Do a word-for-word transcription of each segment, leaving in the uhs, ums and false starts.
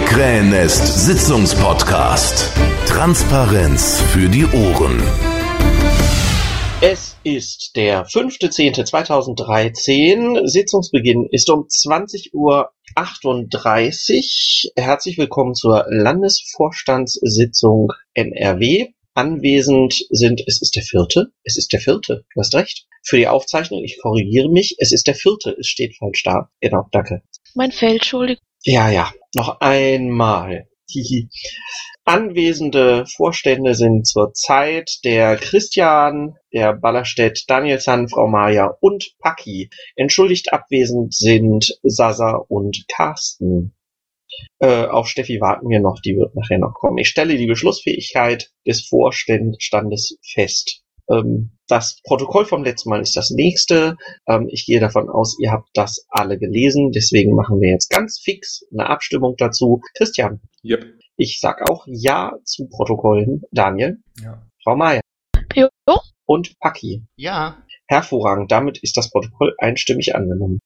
Krähennest Sitzungspodcast. Transparenz für die Ohren. Es ist der fünfter zehnter zweitausenddreizehn. Sitzungsbeginn ist um zwanzig Uhr achtunddreißig. Herzlich willkommen zur Landesvorstandssitzung N R W. Anwesend sind, es ist der vierte, es ist der vierte, du hast recht. Für die Aufzeichnung, ich korrigiere mich, es ist der vierte, es steht falsch da. Genau, danke. Mein Feld, Entschuldigung. Ja, ja, noch einmal. Hihi. Anwesende Vorstände sind zurzeit der Christian, der Ballerstedt, Daniel San, Frau Maja und Paki. Entschuldigt abwesend sind Sasa und Carsten. Äh, auf Steffi warten wir noch, die wird nachher noch kommen. Ich stelle die Beschlussfähigkeit des Vorstandes fest. Ähm, das Protokoll vom letzten Mal ist das nächste. Ähm, ich gehe davon aus, ihr habt das alle gelesen. Deswegen machen wir jetzt ganz fix eine Abstimmung dazu. Christian? Yep. Ich sag auch Ja zu Protokollen. Daniel? Ja. Frau Maja? Jo. Und Paki? Ja. Hervorragend. Damit ist das Protokoll einstimmig angenommen.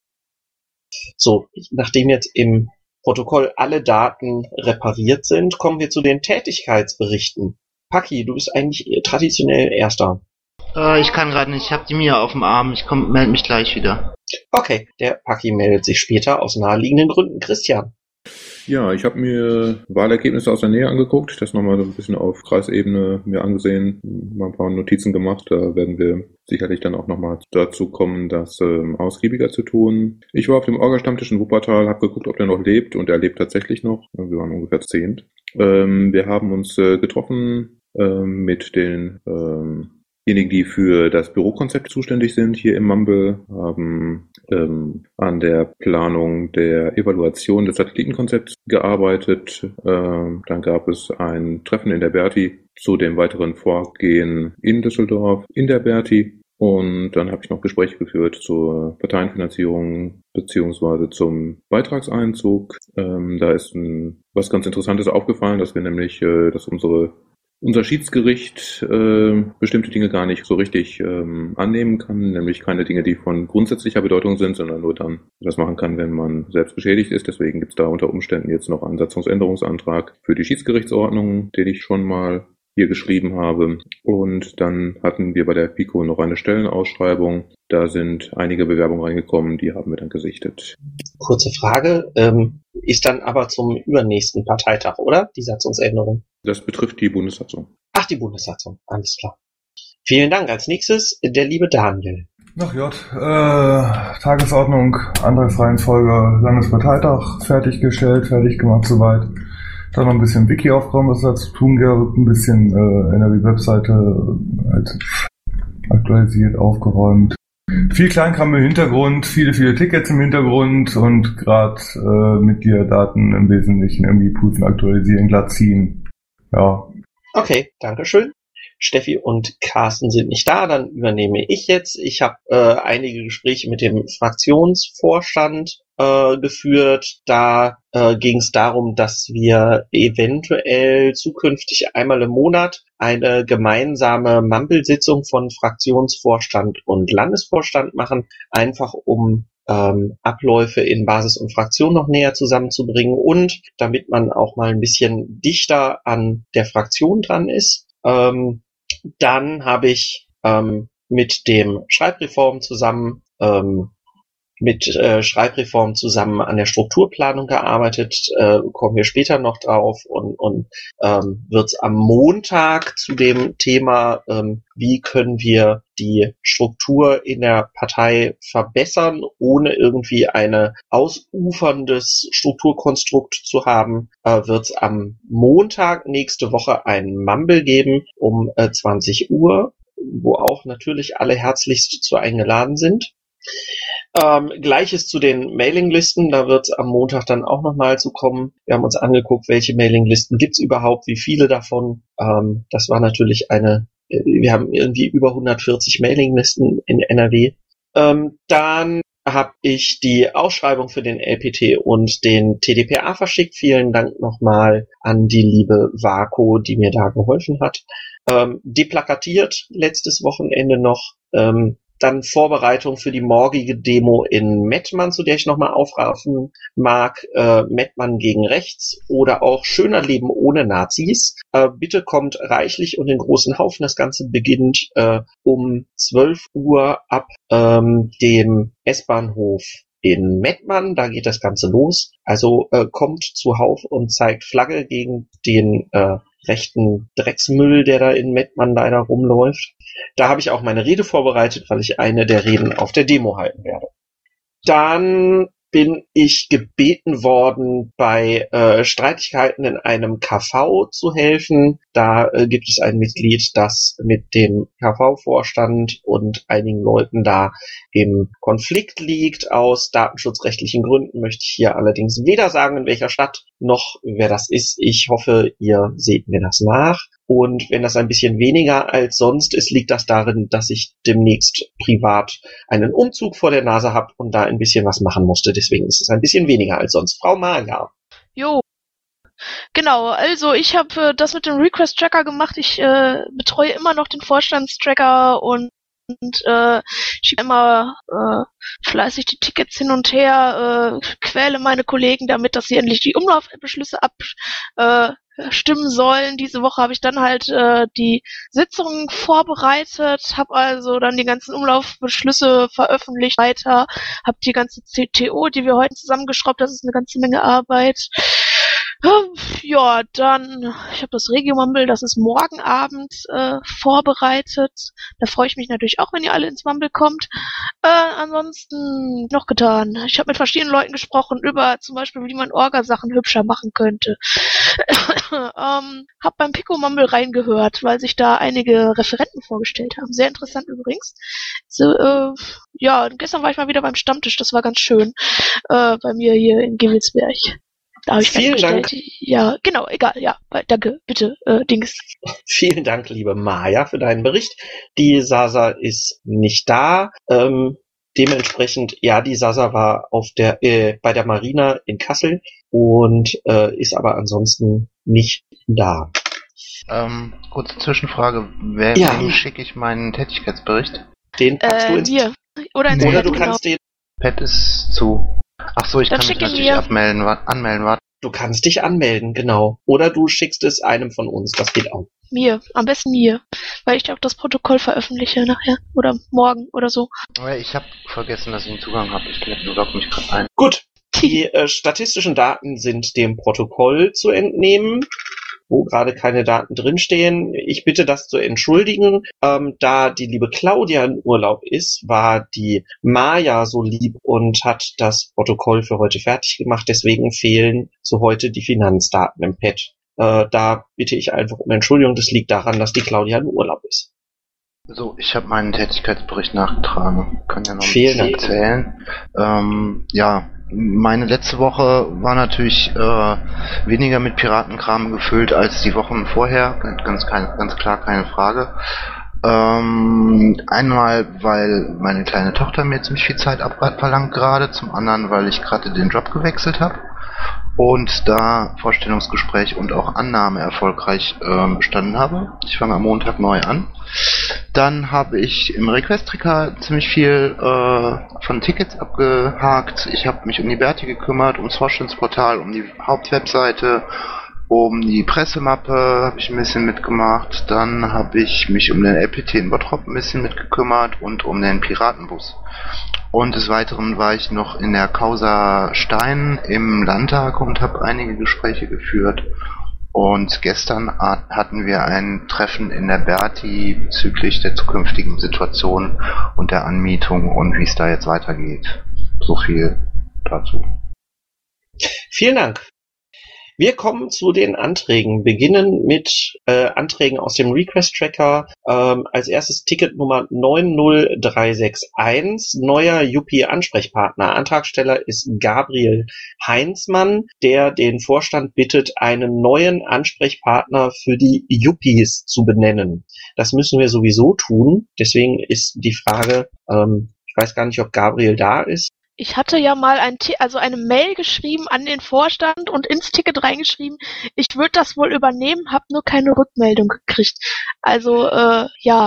So, nachdem jetzt im Protokoll alle Daten repariert sind, kommen wir zu den Tätigkeitsberichten. Paki, du bist eigentlich traditionell Erster. Äh, ich kann gerade nicht, ich habe die Mia auf dem Arm, ich komm, melde mich gleich wieder. Okay, der Paki meldet sich später aus naheliegenden Gründen. Christian? Ja, ich habe mir Wahlergebnisse aus der Nähe angeguckt, das nochmal so ein bisschen auf Kreisebene mir angesehen, mal ein paar Notizen gemacht, da werden wir sicherlich dann auch nochmal dazu kommen, das ähm, ausgiebiger zu tun. Ich war auf dem Orga-Stammtisch in Wuppertal, habe geguckt, ob der noch lebt, und er lebt tatsächlich noch, wir waren ungefähr zehn. Ähm, wir haben uns äh, getroffen ähm, mit den ähm, Diejenigen, die für das Bürokonzept zuständig sind hier im Mumble, haben ähm, an der Planung der Evaluation des Satellitenkonzepts gearbeitet. Ähm, dann gab es ein Treffen in der Berti zu dem weiteren Vorgehen in Düsseldorf in der Berti. Und dann habe ich noch Gespräche geführt zur Parteienfinanzierung beziehungsweise zum Beitragseinzug. Ähm, da ist ein, was ganz Interessantes aufgefallen, dass wir nämlich, äh, dass unsere Unser Schiedsgericht äh, bestimmte Dinge gar nicht so richtig ähm, annehmen kann, nämlich keine Dinge, die von grundsätzlicher Bedeutung sind, sondern nur dann das machen kann, wenn man selbst beschädigt ist. Deswegen gibt es da unter Umständen jetzt noch einen Satzungsänderungsantrag für die Schiedsgerichtsordnung, den ich schon mal hier geschrieben habe. Und dann hatten wir bei der PIKO noch eine Stellenausschreibung. Da sind einige Bewerbungen reingekommen, die haben wir dann gesichtet. Kurze Frage, ähm, ist dann aber zum übernächsten Parteitag, oder? Die Satzungsänderung? Das betrifft die Bundessatzung. Ach, die Bundessatzung, alles klar. Vielen Dank. Als nächstes der liebe Daniel. Ach J, äh, Tagesordnung, Antragsreihenfolge, Landesparteitag fertiggestellt, fertig gemacht soweit. Dann noch ein bisschen Wiki aufgeräumt, was da zu tun gab, ein bisschen äh, N R W-Webseite halt aktualisiert, aufgeräumt. Viel Kleinkram im Hintergrund, viele, viele Tickets im Hintergrund und gerade äh, mit dir Daten im Wesentlichen irgendwie prüfen, aktualisieren, glatt ziehen. Ja. Okay, dankeschön. Steffi und Carsten sind nicht da, dann übernehme ich jetzt. Ich habe äh, einige Gespräche mit dem Fraktionsvorstand äh, geführt. Da äh, ging es darum, dass wir eventuell zukünftig einmal im Monat eine gemeinsame Mumble-Sitzung von Fraktionsvorstand und Landesvorstand machen, einfach um ähm, Abläufe in Basis und Fraktion noch näher zusammenzubringen und damit man auch mal ein bisschen dichter an der Fraktion dran ist. Ähm, dann habe ich ähm, mit dem Schreibreform zusammen ähm, mit äh, Schreibreform zusammen an der Strukturplanung gearbeitet, äh, kommen wir später noch drauf und, und ähm, wird es am Montag zu dem Thema, ähm, wie können wir die Struktur in der Partei verbessern, ohne irgendwie eine ausuferndes Strukturkonstrukt zu haben, äh, wird es am Montag nächste Woche ein Mumble geben um äh, zwanzig Uhr, wo auch natürlich alle herzlichst zu eingeladen sind. Ähm, Gleiches zu den Mailinglisten, da wird es am Montag dann auch nochmal zu kommen. Wir haben uns angeguckt, welche Mailinglisten gibt's überhaupt, wie viele davon. Ähm, das war natürlich eine, wir haben irgendwie über hundertvierzig Mailinglisten in N R W. Ähm, dann habe ich die Ausschreibung für den L P T und den T D P A verschickt. Vielen Dank nochmal an die liebe Vako, die mir da geholfen hat. Ähm, deplakatiert letztes Wochenende noch. Ähm, dann Vorbereitung für die morgige Demo in Mettmann, zu der ich nochmal aufrufen mag, äh, Mettmann gegen rechts oder auch Schöner Leben ohne Nazis. Äh, bitte kommt reichlich und in großen Haufen. Das Ganze beginnt äh, um zwölf Uhr ab ähm, dem S-Bahnhof in Mettmann, da geht das Ganze los. Also äh, kommt zuhauf und zeigt Flagge gegen den äh, rechten Drecksmüll, der da in Mettmann leider rumläuft. Da habe ich auch meine Rede vorbereitet, weil ich eine der Reden auf der Demo halten werde. Dann bin ich gebeten worden, bei äh, Streitigkeiten in einem K V zu helfen. Da äh, gibt es ein Mitglied, das mit dem K V-Vorstand und einigen Leuten da im Konflikt liegt. Aus datenschutzrechtlichen Gründen möchte ich hier allerdings weder sagen, in welcher Stadt, noch wer das ist. Ich hoffe, ihr seht mir das nach. Und wenn das ein bisschen weniger als sonst ist, liegt das darin, dass ich demnächst privat einen Umzug vor der Nase habe und da ein bisschen was machen musste. Deswegen ist es ein bisschen weniger als sonst. Frau Maja. Jo. Genau, also ich habe äh, das mit dem Request-Tracker gemacht. Ich äh, betreue immer noch den Vorstandstracker und und äh, schiebe immer äh, fleißig die Tickets hin und her, äh, quäle meine Kollegen damit, dass sie endlich die Umlaufbeschlüsse abstimmen äh, sollen. Diese Woche habe ich dann halt äh, die Sitzung vorbereitet, habe also dann die ganzen Umlaufbeschlüsse veröffentlicht weiter, habe die ganze C T O, die wir heute zusammengeschraubt, das ist eine ganze Menge Arbeit. Ja, dann, ich habe das Regio-Mumble, das ist morgen Abend äh, vorbereitet. Da freue ich mich natürlich auch, wenn ihr alle ins Mumble kommt. Äh, ansonsten noch getan. Ich habe mit verschiedenen Leuten gesprochen über zum Beispiel, wie man Orga-Sachen hübscher machen könnte. ähm, hab beim Pico-Mumble reingehört, weil sich da einige Referenten vorgestellt haben. Sehr interessant übrigens. So, äh, ja, gestern war ich mal wieder beim Stammtisch, das war ganz schön. Äh, bei mir hier in Gewelsberg. Da habe ich Vielen Dank. Ja, genau, egal, ja, danke, bitte, äh, Dings. Vielen Dank, liebe Maja, für deinen Bericht. Die Sasa ist nicht da. Ähm, dementsprechend, ja, die Sasa war auf der äh, bei der Marina in Kassel und äh, ist aber ansonsten nicht da. Ähm, kurze Zwischenfrage. Wer, Ja. Wem schicke ich meinen Tätigkeitsbericht? Den packst du Äh, ins mir. Oder ins Oder Pad, du genau. kannst den Pad ist zu. Ach so, ich Dann kann mich schick ihn natürlich mir. abmelden, wa- anmelden, warte. Du kannst dich anmelden, genau. Oder du schickst es einem von uns, das geht auch. Mir, am besten mir, weil ich auch das Protokoll veröffentliche nachher oder morgen oder so. Aber ich habe vergessen, dass ich einen Zugang habe. Ich logge mich gerade ein. Gut, die äh, statistischen Daten sind dem Protokoll zu entnehmen, wo gerade keine Daten drinstehen. Ich bitte das zu entschuldigen. Ähm, da die liebe Claudia in Urlaub ist, war die Maja so lieb und hat das Protokoll für heute fertig gemacht. Deswegen fehlen zu heute die Finanzdaten im Pad. Äh, da bitte ich einfach um Entschuldigung. Das liegt daran, dass die Claudia in Urlaub ist. So, ich habe meinen Tätigkeitsbericht nachgetragen. Kann ja noch ein Vielen bisschen Dank. erzählen. Ähm, ja, meine letzte Woche war natürlich äh, weniger mit Piratenkram gefüllt als die Wochen vorher. Ganz, kein, ganz klar, keine Frage. Ähm, einmal, weil meine kleine Tochter mir ziemlich viel Zeit abverlangt gerade. Zum anderen, weil ich gerade den Job gewechselt habe. Und da Vorstellungsgespräch und auch Annahme erfolgreich äh, bestanden habe. Ich fange am Montag neu an. Dann habe ich im Request-Tracker ziemlich viel äh, von Tickets abgehakt. Ich habe mich um die Berti gekümmert, ums Vorstellungsportal, um die Hauptwebseite, um die Pressemappe habe ich ein bisschen mitgemacht. Dann habe ich mich um den L P T in Bottrop ein bisschen mitgekümmert und um den Piratenbus. Und des Weiteren war ich noch in der Causa Stein im Landtag und habe einige Gespräche geführt. Und gestern hatten wir ein Treffen in der Berti bezüglich der zukünftigen Situation und der Anmietung und wie es da jetzt weitergeht. So viel dazu. Vielen Dank. Wir kommen zu den Anträgen, beginnen mit äh, Anträgen aus dem Request-Tracker. Ähm, als erstes Ticket Nummer neun null drei sechs eins, neuer Yuppie-Ansprechpartner. Antragsteller ist Gabriel Heinzmann, der den Vorstand bittet, einen neuen Ansprechpartner für die Yuppies zu benennen. Das müssen wir sowieso tun, deswegen ist die Frage, ähm, ich weiß gar nicht, ob Gabriel da ist. Ich hatte ja mal ein T- also eine Mail geschrieben an den Vorstand und ins Ticket reingeschrieben, ich würde das wohl übernehmen, habe nur keine Rückmeldung gekriegt. Also, äh, ja,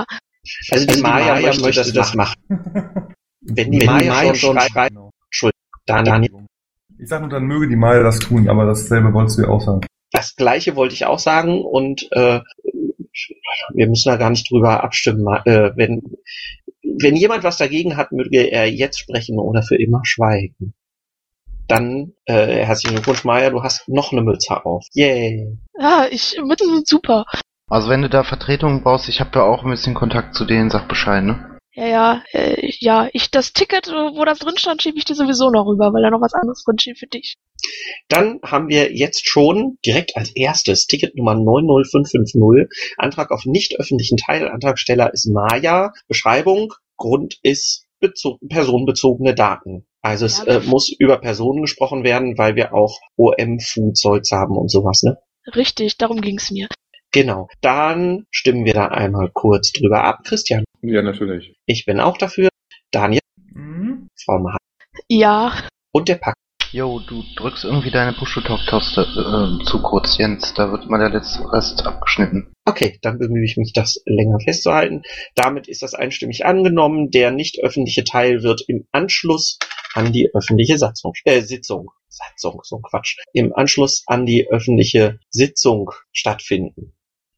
Also die, also die Maya, Maya möchte, möchte das machen. Wenn die, Wenn Maya, die Maya schon schreibt, genau. Entschuldigung, Daniel. Ich sag nur, dann möge die Maya das tun, aber dasselbe wolltest du ja auch sagen. Das Gleiche wollte ich auch sagen und äh, wir müssen da gar nicht drüber abstimmen. Äh, wenn, wenn jemand was dagegen hat, möge er jetzt sprechen oder für immer schweigen. Dann, äh, herzlichen Glückwunsch, Maya, du hast noch eine Mütze auf. Yay. Ja, ich, Mützen sind super. Also wenn du da Vertretungen brauchst, ich habe ja auch ein bisschen Kontakt zu denen, sag Bescheid, ne? Ja, ja, äh, ja, ich, das Ticket, wo das drin stand, schiebe ich dir sowieso noch rüber, weil da noch was anderes drin steht für dich. Dann haben wir jetzt schon direkt als erstes Ticket Nummer neun null fünf fünf null, Antrag auf nicht öffentlichen Teil, Antragsteller ist Maya, Beschreibung, Grund ist bezo- personenbezogene Daten. Also es ja, äh, muss über Personen gesprochen werden, weil wir auch O M-Food-Zeugs haben und sowas, ne? Richtig, darum ging's mir. Genau, dann stimmen wir da einmal kurz drüber ab. Christian? Ja, natürlich. Ich bin auch dafür. Daniel? Mhm. Frau Maha? Ja. Und der Pack? Jo, du drückst irgendwie deine Push-to-Talk-Taste äh, zu kurz, Jens. Da wird mal der letzte Rest abgeschnitten. Okay, dann bemühe ich mich, das länger festzuhalten. Damit ist das einstimmig angenommen. Der nicht öffentliche Teil wird im Anschluss an die öffentliche Satzung, äh, Sitzung, Satzung, so Quatsch, im Anschluss an die öffentliche Sitzung stattfinden.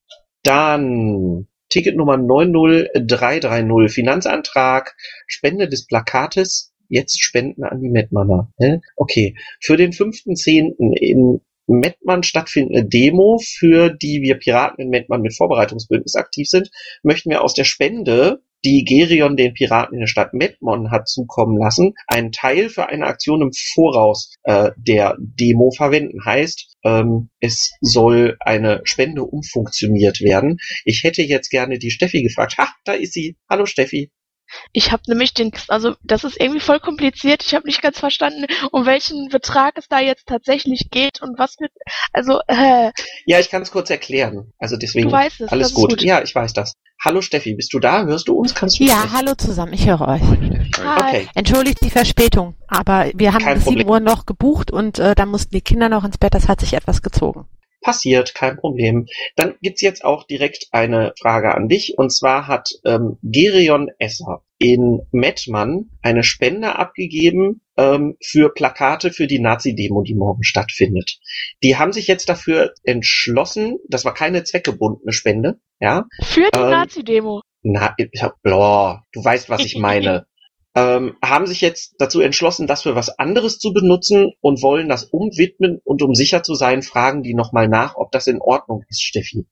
Dann Ticket Nummer neun null drei drei null, Finanzantrag, Spende des Plakates, jetzt Spenden an die Mettmanner. Okay, für den fünften zehnten in Mettmann stattfindende Demo, für die wir Piraten in Mettmann mit Vorbereitungsbündnis aktiv sind, möchten wir aus der Spende, die Gerion den Piraten in der Stadt Mettmann hat zukommen lassen, einen Teil für eine Aktion im Voraus äh, der Demo verwenden. Heißt, ähm, es soll eine Spende umfunktioniert werden. Ich hätte jetzt gerne die Steffi gefragt. Ha, da ist sie. Hallo Steffi. Ich habe nämlich den, also das ist irgendwie voll kompliziert. Ich habe nicht ganz verstanden, um welchen Betrag es da jetzt tatsächlich geht und was mit, also äh. Ja, ich kann es kurz erklären. Also deswegen, du weißt es, alles gut. gut. Ja, ich weiß das. Hallo Steffi, bist du da? Hörst du uns? Kannst du Ja, sprechen? Hallo zusammen, ich höre euch. Hi. Okay. Entschuldigt die Verspätung, aber wir haben Kein bis Problem. sieben Uhr noch gebucht und äh, da mussten die Kinder noch ins Bett, das hat sich etwas gezogen. Passiert, kein Problem. Dann gibt's jetzt auch direkt eine Frage an dich. Und zwar hat ähm, Gerion Esser in Mettmann eine Spende abgegeben ähm, für Plakate für die Nazi-Demo, die morgen stattfindet. Die haben sich jetzt dafür entschlossen, das war keine zweckgebundene Spende, ja. Für die ähm, Nazi-Demo? Na, blah, du weißt, was ich meine. Ähm, haben sich jetzt dazu entschlossen, das für was anderes zu benutzen und wollen das umwidmen und um sicher zu sein, fragen die nochmal nach, ob das in Ordnung ist, Steffi.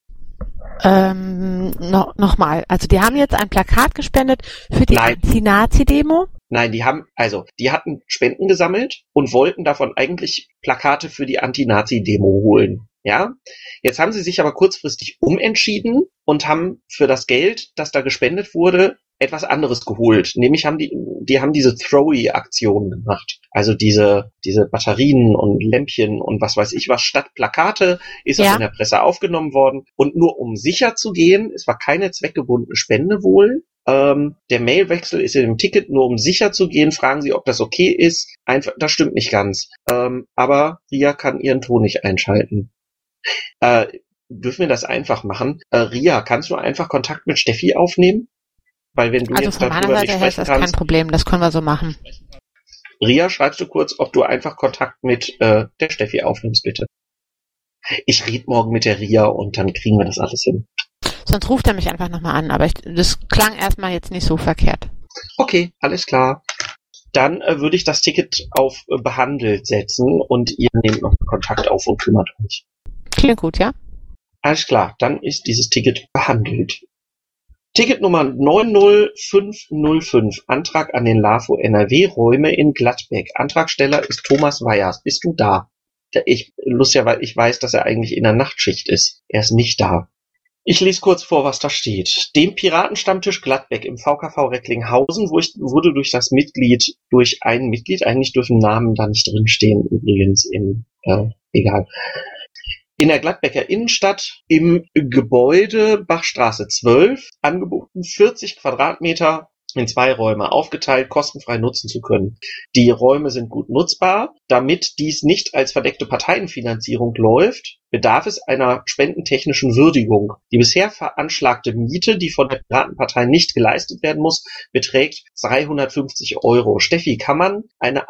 Ähm, no, nochmal, also die haben jetzt ein Plakat gespendet für die Nein. Anti-Nazi-Demo? Nein, die haben, also, die hatten Spenden gesammelt und wollten davon eigentlich Plakate für die Anti-Nazi-Demo holen. Ja, jetzt haben sie sich aber kurzfristig umentschieden und haben für das Geld, das da gespendet wurde, etwas anderes geholt. Nämlich haben die, die haben diese Throwy-Aktion gemacht. Also diese, diese Batterien und Lämpchen und was weiß ich was, statt Plakate ist das Ja. in der Presse aufgenommen worden. Und nur um sicher zu gehen, es war keine zweckgebundene Spende wohl. Ähm, der Mailwechsel ist in dem Ticket, nur um sicher zu gehen, fragen sie, ob das okay ist. Einfach, das stimmt nicht ganz. Ähm, aber Ria kann ihren Ton nicht einschalten. Äh, dürfen wir das einfach machen? Äh, Ria, kannst du einfach Kontakt mit Steffi aufnehmen? Weil wenn du Also jetzt von meiner darüber nicht Seite her ist sprechen das kein kannst, Problem, das können wir so machen. Ria, schreibst du kurz, ob du einfach Kontakt mit äh, der Steffi aufnimmst, bitte. Ich rede morgen mit der Ria und dann kriegen wir das alles hin. Sonst ruft er mich einfach nochmal an, aber ich, das klang erstmal jetzt nicht so verkehrt. Okay, alles klar. Dann äh, würde ich das Ticket auf äh, behandelt setzen und ihr nehmt noch Kontakt auf und kümmert euch. Klingt gut, ja? Alles klar, dann ist dieses Ticket behandelt. Ticket Nummer neun null fünf null fünf, Antrag an den LAFO N R W, Räume in Gladbeck. Antragsteller ist Thomas Weyers. Bist du da? Ich, lustig, weil ich weiß, dass er eigentlich in der Nachtschicht ist. Er ist nicht da. Ich lese kurz vor, was da steht. Dem Piratenstammtisch Gladbeck im V K V Recklinghausen wurde durch das Mitglied, durch ein Mitglied, eigentlich dürfen Namen da nicht drinstehen, übrigens in, äh, egal. In der Gladbecker Innenstadt im Gebäude Bachstraße zwölf angeboten vierzig Quadratmeter in zwei Räume aufgeteilt, kostenfrei nutzen zu können. Die Räume sind gut nutzbar. Damit dies nicht als verdeckte Parteienfinanzierung läuft, bedarf es einer spendentechnischen Würdigung. Die bisher veranschlagte Miete, die von der Piratenpartei nicht geleistet werden muss, beträgt dreihundertfünfzig Euro. Steffi, kann man eine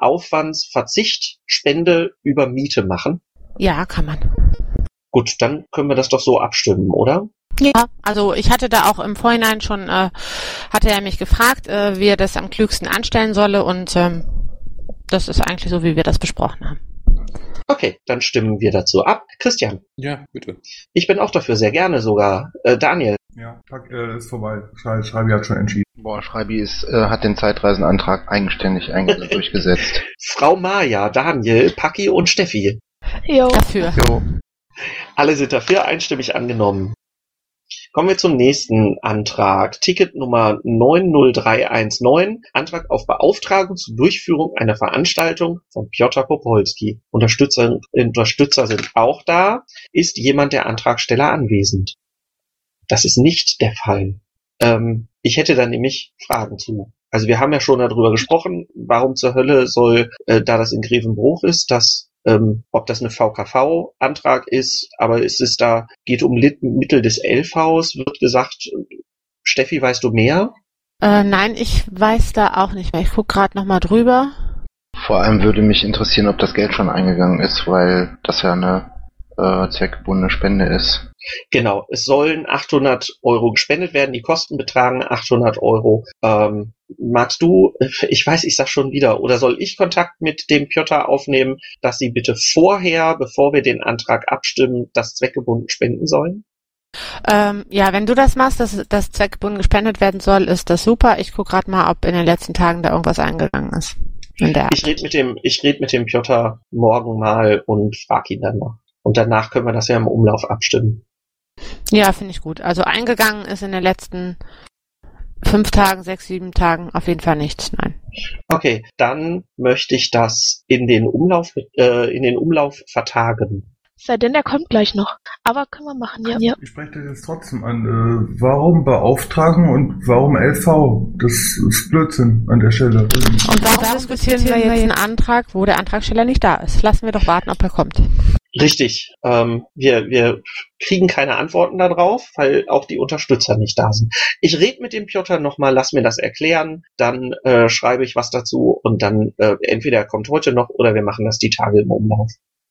Aufwandsverzichtspende über Miete machen? Ja, kann man. Gut, dann können wir das doch so abstimmen, oder? Ja, also ich hatte da auch im Vorhinein schon, äh, hatte er mich gefragt, äh, wie er das am klügsten anstellen solle und ähm, das ist eigentlich so, wie wir das besprochen haben. Okay, dann stimmen wir dazu ab. Christian? Ja, bitte. Ich bin auch dafür, sehr gerne sogar. Äh, Daniel? Ja, Tag, äh, ist vorbei. Schrei- Schreibi hat schon entschieden. Boah, Schreibi ist, äh, hat den Zeitreisenantrag eigenständig einge- durchgesetzt. Frau Maja, Daniel, Paki und Steffi. Jo. Dafür. Jo. Alle sind dafür, einstimmig angenommen. Kommen wir zum nächsten Antrag. Ticket Nummer neun null drei eins neun. Antrag auf Beauftragung zur Durchführung einer Veranstaltung von Piotr Popolski. Unterstützer, Unterstützer sind auch da. Ist jemand der Antragsteller anwesend? Das ist nicht der Fall. Ähm, ich hätte da nämlich Fragen zu. Also wir haben ja schon darüber gesprochen, warum zur Hölle soll, äh, da das in Grevenbruch ist, dass Ähm, ob das eine V K V-Antrag ist, aber es ist da, geht um Lit- Mittel des L Vs, wird gesagt. Steffi, weißt du mehr? Äh, nein, ich weiß da auch nicht mehr. Ich gucke gerade nochmal drüber. Vor allem würde mich interessieren, ob das Geld schon eingegangen ist, weil das ja eine äh, zweckgebundene Spende ist. Genau, es sollen achthundert Euro gespendet werden, die Kosten betragen achthundert Euro. Ähm, magst du, ich weiß, ich sag schon wieder, oder soll ich Kontakt mit dem Piotr aufnehmen, dass sie bitte vorher, bevor wir den Antrag abstimmen, das zweckgebunden spenden sollen? Ähm, ja, wenn du das machst, dass das zweckgebunden gespendet werden soll, ist das super. Ich gucke gerade mal, ob in den letzten Tagen da irgendwas eingegangen ist. In der Ich rede mit dem, ich rede mit dem Piotr morgen mal und frage ihn dann noch. Und danach können wir das ja im Umlauf abstimmen. Ja, finde ich gut. Also eingegangen ist in den letzten fünf Tagen, sechs, sieben Tagen auf jeden Fall nichts, nein. Okay, dann möchte ich das in den Umlauf, äh, in den Umlauf vertagen. Sei denn, der kommt gleich noch. Aber können wir machen, ja. ja. Ich spreche das jetzt trotzdem an. Äh, warum beauftragen und warum L V? Das ist Blödsinn an der Stelle. Und warum diskutieren wir jetzt einen Antrag, wo der Antragsteller nicht da ist? Lassen wir doch warten, ob er kommt. Richtig. Ähm, wir, wir kriegen keine Antworten darauf, weil auch die Unterstützer nicht da sind. Ich rede mit dem Piotr nochmal, lass mir das erklären, dann äh, schreibe ich was dazu und dann äh, entweder er kommt heute noch oder wir machen das die Tage im Umlauf.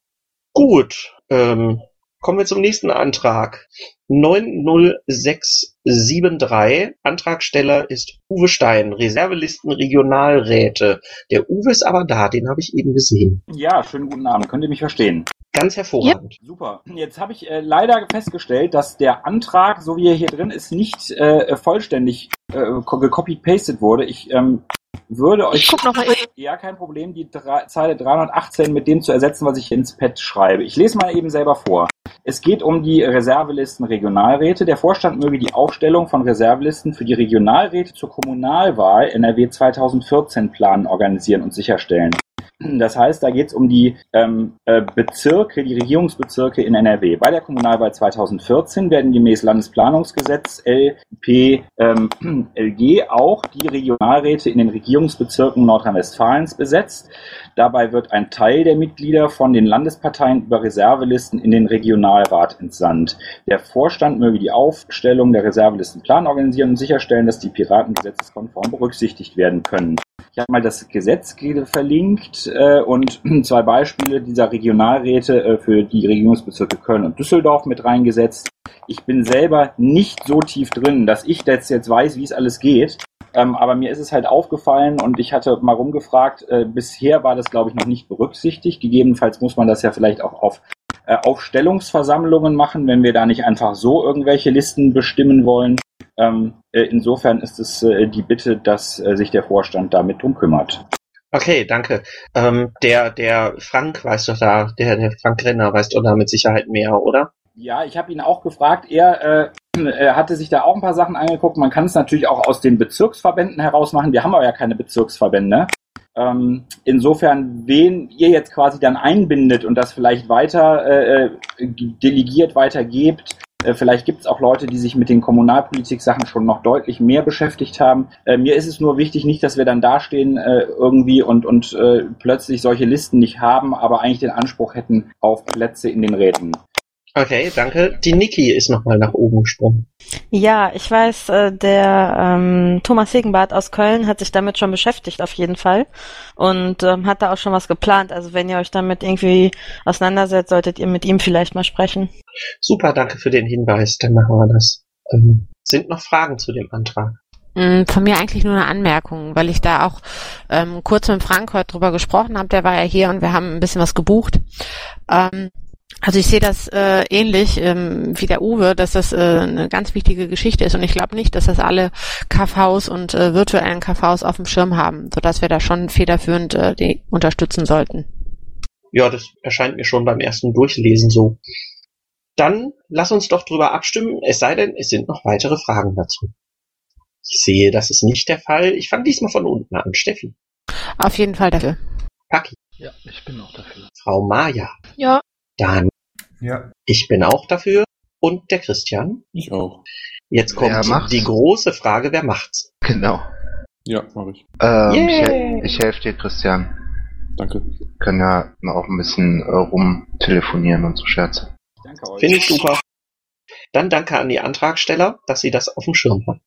Gut, ähm, kommen wir zum nächsten Antrag. neun null sechs sieben drei. Antragsteller ist Uwe Stein, Reservelisten Regionalräte. Der Uwe ist aber da, den habe ich eben gesehen. Ja, schönen guten Abend. Könnt ihr mich verstehen? Ganz hervorragend. Super. Jetzt habe ich äh, leider festgestellt, dass der Antrag, so wie er hier drin ist, nicht äh, vollständig äh, gecopy-pasted wurde. Ich ähm, würde euch... Ich guck noch mal eben. Ja, kein Problem, die drei, Zeile dreihundertachtzehn mit dem zu ersetzen, was ich hier ins Pad schreibe. Ich lese mal eben selber vor. Es geht um die Reservelisten Regionalräte. Der Vorstand möge die Aufstellung von Reservelisten für die Regionalräte zur Kommunalwahl N R W zweitausendvierzehn planen, organisieren und sicherstellen. Das heißt, da geht es um die ähm, äh, Bezirke, die Regierungsbezirke in N R W. Bei der Kommunalwahl zweitausendvierzehn werden gemäß Landesplanungsgesetz L P ähm, L G auch die Regionalräte in den Regierungsbezirken Nordrhein-Westfalens besetzt. Dabei wird ein Teil der Mitglieder von den Landesparteien über Reservelisten in den Regionalrat entsandt. Der Vorstand möge die Aufstellung der Reservelisten planen, organisieren und sicherstellen, dass die Piraten gesetzeskonform berücksichtigt werden können. Ich habe mal das Gesetz verlinkt äh, und zwei Beispiele dieser Regionalräte äh, für die Regierungsbezirke Köln und Düsseldorf mit reingesetzt. Ich bin selber nicht so tief drin, dass ich das jetzt weiß, wie es alles geht. Ähm, aber mir ist es halt aufgefallen und ich hatte mal rumgefragt, äh, bisher war das, glaube ich, noch nicht berücksichtigt. Gegebenenfalls muss man das ja vielleicht auch auf äh, Aufstellungsversammlungen machen, wenn wir da nicht einfach so irgendwelche Listen bestimmen wollen. Ähm, äh, insofern ist es äh, die Bitte, dass äh, sich der Vorstand damit drum kümmert. Okay, danke. Ähm, der, der Frank weiß doch da, der, der Frank Renner weiß doch da mit Sicherheit mehr, oder? Ja, ich habe ihn auch gefragt. Er äh, äh, hatte sich da auch ein paar Sachen angeguckt. Man kann es natürlich auch aus den Bezirksverbänden heraus machen. Wir haben aber ja keine Bezirksverbände. Ähm, insofern, wen ihr jetzt quasi dann einbindet und das vielleicht weiter äh, delegiert, weitergebt, Äh, vielleicht gibt es auch Leute, die sich mit den Kommunalpolitik-Sachen schon noch deutlich mehr beschäftigt haben. Äh, mir ist es nur wichtig, nicht, dass wir dann dastehen äh, irgendwie und, und äh, plötzlich solche Listen nicht haben, aber eigentlich den Anspruch hätten auf Plätze in den Räten. Okay, danke. Die Niki ist nochmal nach oben gesprungen. Ja, ich weiß, äh, der ähm, Thomas Hegenbart aus Köln hat sich damit schon beschäftigt auf jeden Fall und ähm, hat da auch schon was geplant. Also wenn ihr euch damit irgendwie auseinandersetzt, solltet ihr mit ihm vielleicht mal sprechen. Super, danke für den Hinweis. Dann machen wir das. Ähm, sind noch Fragen zu dem Antrag? Von mir eigentlich nur eine Anmerkung, weil ich da auch ähm, kurz mit Frank heute drüber gesprochen habe. Der war ja hier und wir haben ein bisschen was gebucht. Ähm, Also ich sehe das äh, ähnlich ähm, wie der Uwe, dass das äh, eine ganz wichtige Geschichte ist und ich glaube nicht, dass das alle K Vs und äh, virtuellen K Vs auf dem Schirm haben, sodass wir da schon federführend äh, die unterstützen sollten. Ja, das erscheint mir schon beim ersten Durchlesen so. Dann lass uns doch drüber abstimmen, es sei denn, es sind noch weitere Fragen dazu. Ich sehe, das ist nicht der Fall. Ich fange diesmal von unten an. Steffi. Auf jeden Fall dafür. Paki. Ja, ich bin auch dafür. Frau Maja. Ja. Dan. Ja. Ich bin auch dafür. Und der Christian? Ich auch. Jetzt kommt die große Frage, wer macht's? Genau. Ja, mache ich. Ähm, Yay. ich hel- ich helfe dir, Christian. Danke. Wir können ja auch ein bisschen äh, rumtelefonieren und so Scherze. Danke euch. Finde ich super. Dann danke an die Antragsteller, dass sie das auf dem Schirm haben.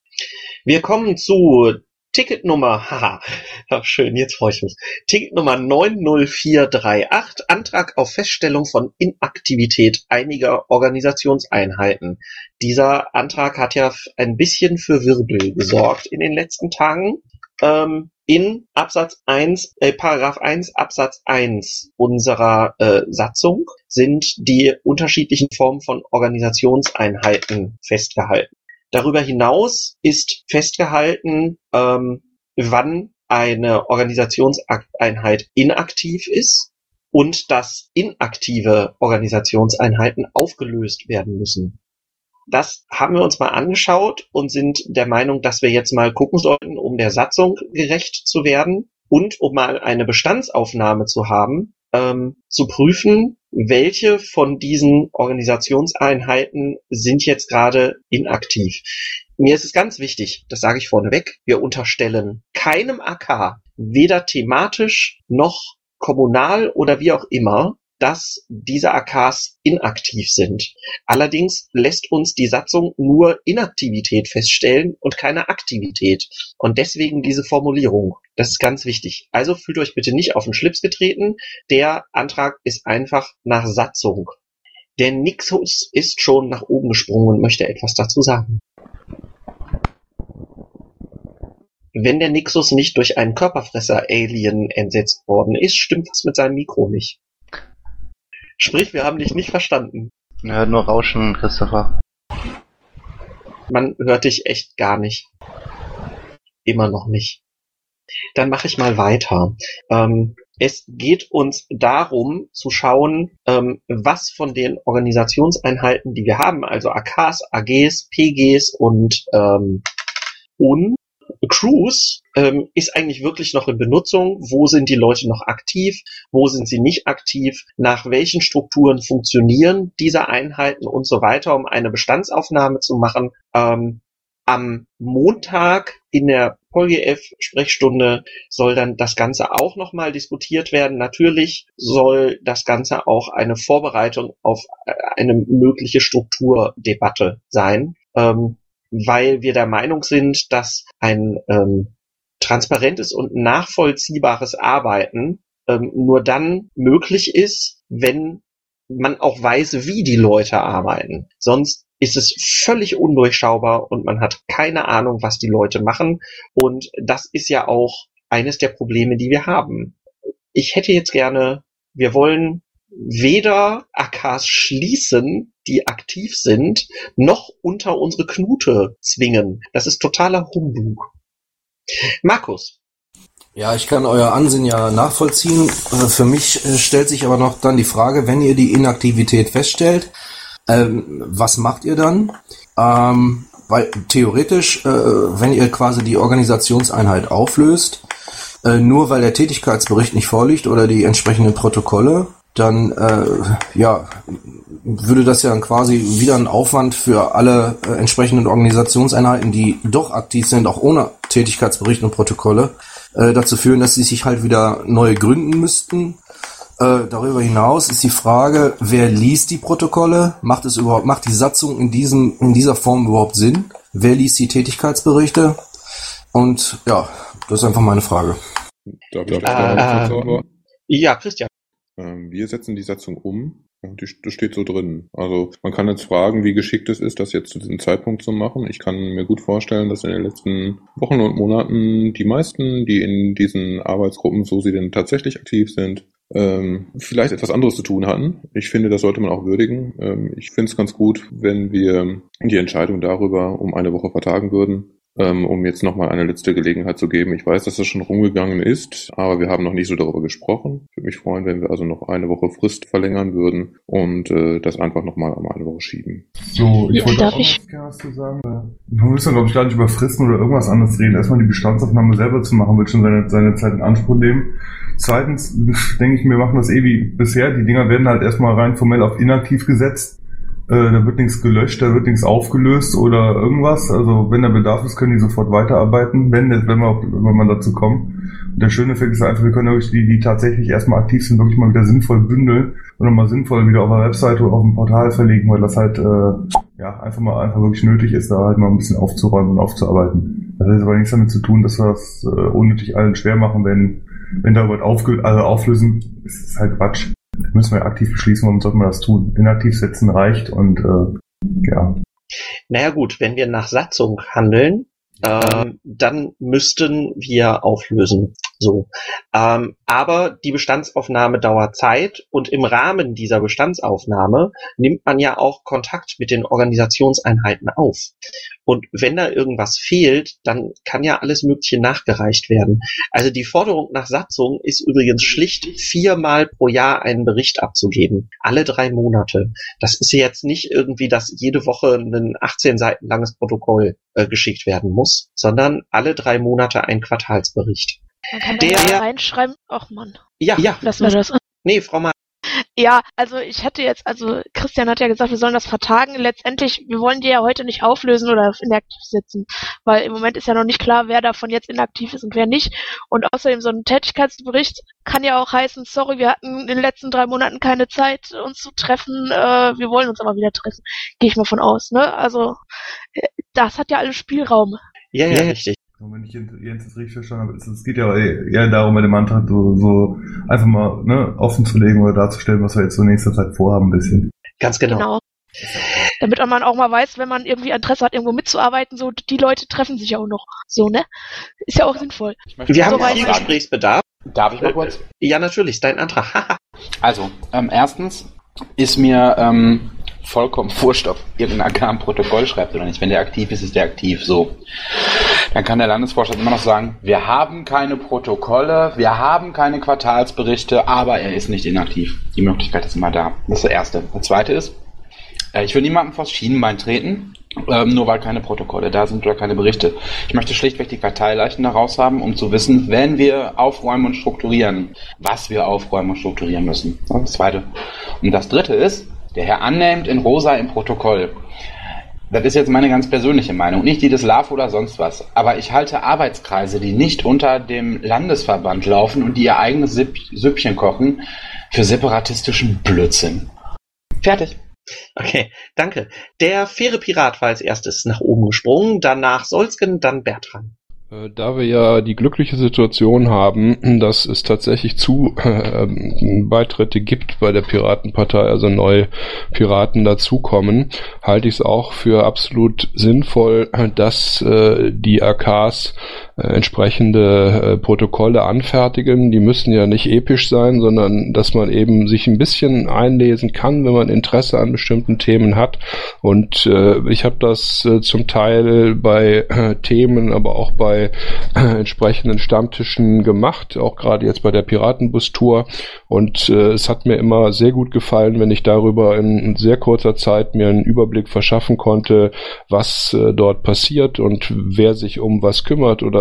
Wir kommen zu Ticketnummer, haha, ach schön, jetzt freue ich mich. Ticketnummer neun null vier drei acht, Antrag auf Feststellung von Inaktivität einiger Organisationseinheiten. Dieser Antrag hat ja ein bisschen für Wirbel gesorgt in den letzten Tagen. Ähm, in Absatz eins, äh, Paragraph eins, Absatz eins unserer äh, Satzung sind die unterschiedlichen Formen von Organisationseinheiten festgehalten. Darüber hinaus ist festgehalten, ähm, wann eine Organisationseinheit inaktiv ist und dass inaktive Organisationseinheiten aufgelöst werden müssen. Das haben wir uns mal angeschaut und sind der Meinung, dass wir jetzt mal gucken sollten, um der Satzung gerecht zu werden und um mal eine Bestandsaufnahme zu haben, ähm, zu prüfen, welche von diesen Organisationseinheiten sind jetzt gerade inaktiv. Mir ist es ganz wichtig, das sage ich vorneweg, wir unterstellen keinem A K, weder thematisch noch kommunal oder wie auch immer, dass diese A Ks inaktiv sind. Allerdings lässt uns die Satzung nur Inaktivität feststellen und keine Aktivität. Und deswegen diese Formulierung. Das ist ganz wichtig. Also fühlt euch bitte nicht auf den Schlips getreten. Der Antrag ist einfach nach Satzung. Der Nixus ist schon nach oben gesprungen und möchte etwas dazu sagen. Wenn der Nixus nicht durch einen Körperfresser-Alien entsetzt worden ist, stimmt was mit seinem Mikro nicht. Sprich, wir haben dich nicht verstanden. Ja, nur Rauschen, Christopher. Man hört dich echt gar nicht. Immer noch nicht. Dann mache ich mal weiter. Ähm, es geht uns darum zu schauen, ähm, was von den Organisationseinheiten, die wir haben, also A Ks, A Gs, P Gs und ähm, und Crews, ähm, ist eigentlich wirklich noch in Benutzung. Wo sind die Leute noch aktiv? Wo sind sie nicht aktiv? Nach welchen Strukturen funktionieren diese Einheiten und so weiter, um eine Bestandsaufnahme zu machen? Ähm, am Montag in der PolGF-Sprechstunde soll dann das Ganze auch nochmal diskutiert werden. Natürlich soll das Ganze auch eine Vorbereitung auf eine mögliche Strukturdebatte sein. Ähm, weil wir der Meinung sind, dass ein ähm, transparentes und nachvollziehbares Arbeiten ähm, nur dann möglich ist, wenn man auch weiß, wie die Leute arbeiten. Sonst ist es völlig undurchschaubar und man hat keine Ahnung, was die Leute machen. Und das ist ja auch eines der Probleme, die wir haben. Ich hätte jetzt gerne, wir wollen weder A Ks schließen, die aktiv sind, noch unter unsere Knute zwingen. Das ist totaler Humbug. Markus. Ja, ich kann euer Ansinnen ja nachvollziehen. Für mich stellt sich aber noch dann die Frage, wenn ihr die Inaktivität feststellt, ähm, was macht ihr dann? Ähm, weil theoretisch, äh, wenn ihr quasi die Organisationseinheit auflöst, äh, nur weil der Tätigkeitsbericht nicht vorliegt oder die entsprechenden Protokolle, dann äh, ja würde das ja dann quasi wieder ein Aufwand für alle äh, entsprechenden Organisationseinheiten, die doch aktiv sind, auch ohne Tätigkeitsberichte und Protokolle, äh, dazu führen, dass sie sich halt wieder neu gründen müssten. Äh, darüber hinaus ist die Frage, wer liest die Protokolle? Macht es überhaupt, macht die Satzung in diesem, in dieser Form überhaupt Sinn? Wer liest die Tätigkeitsberichte? Und ja, das ist einfach meine Frage. Darf ich Ah, da ah. kurz Ja, Christian. Ähm, Wir setzen die Satzung um. Und die- Das steht so drin. Also man kann jetzt fragen, wie geschickt es ist, das jetzt zu diesem Zeitpunkt zu machen. Ich kann mir gut vorstellen, dass in den letzten Wochen und Monaten die meisten, die in diesen Arbeitsgruppen, so sie denn tatsächlich aktiv sind, ähm, vielleicht etwas anderes zu tun hatten. Ich finde, das sollte man auch würdigen. Ähm, ich finde es ganz gut, wenn wir die Entscheidung darüber um eine Woche vertagen würden, ähm, um jetzt nochmal eine letzte Gelegenheit zu geben. Ich weiß, dass das schon rumgegangen ist, aber wir haben noch nicht so darüber gesprochen. Ich würde mich freuen, wenn wir also noch eine Woche Frist verlängern würden und äh, das einfach nochmal um eine Woche schieben. So, ich Ja, wollte darf auch ich- noch gerne was zu sagen. Wir müssen, glaube ich, gar nicht über Fristen oder irgendwas anderes reden. Erstmal die Bestandsaufnahme selber zu machen, wird schon seine, seine Zeit in Anspruch nehmen. Zweitens denke ich, wir machen das eh wie bisher. Die Dinger werden halt erstmal rein formell auf inaktiv gesetzt. Äh, da wird nichts gelöscht, da wird nichts aufgelöst oder irgendwas. Also wenn der Bedarf ist, können die sofort weiterarbeiten, wenn, wenn, wir, wenn wir dazu kommen. Und der schöne Effekt ist einfach, wir können wirklich die, die tatsächlich erstmal aktiv sind, wirklich mal wieder sinnvoll bündeln und nochmal sinnvoll wieder auf der Webseite oder auf dem Portal verlegen, weil das halt äh, ja einfach mal einfach wirklich nötig ist, da halt mal ein bisschen aufzuräumen und aufzuarbeiten. Das hat aber nichts damit zu tun, dass wir das äh, unnötig allen schwer machen, wenn wenn da was aufge also auflösen, ist es halt Quatsch. Da müssen wir aktiv beschließen, warum sollten wir das tun? Inaktiv setzen reicht und äh, ja. Naja gut, wenn wir nach Satzung handeln, ähm, dann müssten wir auflösen. So. Ähm, aber die Bestandsaufnahme dauert Zeit und im Rahmen dieser Bestandsaufnahme nimmt man ja auch Kontakt mit den Organisationseinheiten auf. Und wenn da irgendwas fehlt, dann kann ja alles Mögliche nachgereicht werden. Also die Forderung nach Satzung ist übrigens schlicht, viermal pro Jahr einen Bericht abzugeben. Alle drei Monate. Das ist jetzt nicht irgendwie, dass jede Woche ein achtzehn Seiten langes Protokoll äh, geschickt werden muss, sondern alle drei Monate ein Quartalsbericht. Man kann Der- da ja reinschreiben, ach Mann, Ja, ja. lassen wir das. Nee, Frau Ma. Ja, also ich hätte jetzt, also Christian hat ja gesagt, wir sollen das vertagen. Letztendlich, wir wollen die ja heute nicht auflösen oder auf inaktiv setzen, weil im Moment ist ja noch nicht klar, wer davon jetzt inaktiv ist und wer nicht. Und außerdem so ein Tätigkeitsbericht kann ja auch heißen, sorry, wir hatten in den letzten drei Monaten keine Zeit, uns zu treffen, äh, wir wollen uns aber wieder treffen. Gehe ich mal von aus, ne? Also äh, das hat ja alles Spielraum. Ja, ja, richtig. Und wenn ich Jens das richtig verstanden habe, es, es geht ja eher darum, bei dem Antrag so, so einfach mal ne, offen zu legen oder darzustellen, was wir jetzt so in nächster Zeit vorhaben, ein bisschen. Ganz genau. Genau. Damit man auch mal weiß, wenn man irgendwie Interesse hat, irgendwo mitzuarbeiten, so die Leute treffen sich ja auch noch. So, ne? Ist ja auch sinnvoll. Ich möchte Wir mal haben So was viel weit- sagen. Gesprächsbedarf. Darf ich mal kurz? Ja, natürlich, ist dein Antrag. Haha. Also, ähm, erstens ist mir ähm, vollkommen wurscht, ob irgendein A K ein Protokoll schreibt oder nicht. Wenn der aktiv ist, ist der aktiv. So. Dann kann der Landesvorstand immer noch sagen, wir haben keine Protokolle, wir haben keine Quartalsberichte, aber er ist nicht inaktiv. Die Möglichkeit ist immer da. Das ist das Erste. Das Zweite ist, äh, ich will niemandem vors Schienenbein treten, ähm, nur weil keine Protokolle da sind oder keine Berichte. Ich möchte schlichtweg die Karteileichen da raus haben, um zu wissen, wenn wir aufräumen und strukturieren, was wir aufräumen und strukturieren müssen. Das ist das Zweite. Und das Dritte ist, der Herr annimmt in rosa im Protokoll. Das ist jetzt meine ganz persönliche Meinung, nicht die des L A F oder sonst was. Aber ich halte Arbeitskreise, die nicht unter dem Landesverband laufen und die ihr eigenes Süpp- Süppchen kochen, für separatistischen Blödsinn. Fertig. Okay, danke. Der faire Pirat war als erstes nach oben gesprungen, danach Solsken, dann Bertram. Äh, Da wir ja die glückliche Situation haben, dass es tatsächlich zu äh, Beitritte gibt bei der Piratenpartei, also neue Piraten dazukommen, halte ich es auch für absolut sinnvoll, dass äh, die A Ks äh, entsprechende äh, Protokolle anfertigen. Die müssen ja nicht episch sein, sondern dass man eben sich ein bisschen einlesen kann, wenn man Interesse an bestimmten Themen hat. Und äh, ich habe das äh, zum Teil bei äh, Themen, aber auch bei äh, entsprechenden Stammtischen gemacht, auch gerade jetzt bei der Piratenbus-Tour. Und äh, es hat mir immer sehr gut gefallen, wenn ich darüber in, in sehr kurzer Zeit mir einen Überblick verschaffen konnte, was äh, dort passiert und wer sich um was kümmert oder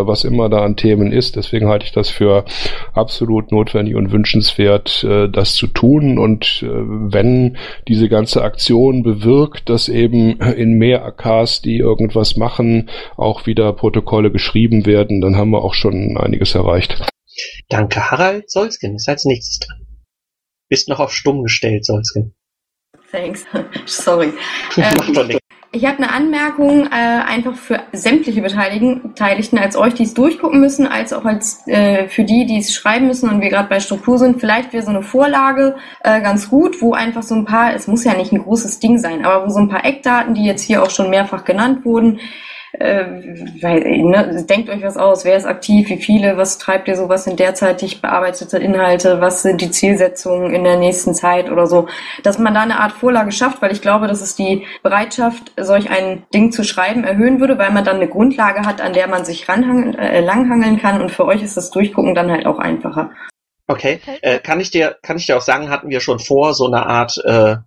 oder was immer da an Themen ist. Deswegen halte ich das für absolut notwendig und wünschenswert, äh, das zu tun. Und äh, wenn diese ganze Aktion bewirkt, dass eben in mehr A Ks, die irgendwas machen, auch wieder Protokolle geschrieben werden, dann haben wir auch schon einiges erreicht. Danke, Harald. Solsken ist als nächstes dran. Bist noch auf stumm gestellt, Solsken. Thanks. Sorry. Macht doch ähm, nichts. ich habe eine Anmerkung, äh, einfach für sämtliche Beteiligten, Beteiligten, als euch, die es durchgucken müssen, als auch als äh, für die, die es schreiben müssen und wir gerade bei Struktur sind. Vielleicht wäre so eine Vorlage äh, ganz gut, wo einfach so ein paar, es muss ja nicht ein großes Ding sein, aber wo so ein paar Eckdaten, die jetzt hier auch schon mehrfach genannt wurden, Äh, weil, ne, denkt euch was aus, wer ist aktiv, wie viele, was treibt ihr so, was sind derzeitig bearbeitete Inhalte, was sind die Zielsetzungen in der nächsten Zeit oder so, dass man da eine Art Vorlage schafft, weil ich glaube, dass es die Bereitschaft, solch ein Ding zu schreiben, erhöhen würde, weil man dann eine Grundlage hat, an der man sich ranhangeln, äh, langhangeln kann und für euch ist das Durchgucken dann halt auch einfacher. Okay, äh, kann ich dir, kann ich dir auch sagen, hatten wir schon vor, so eine Art äh,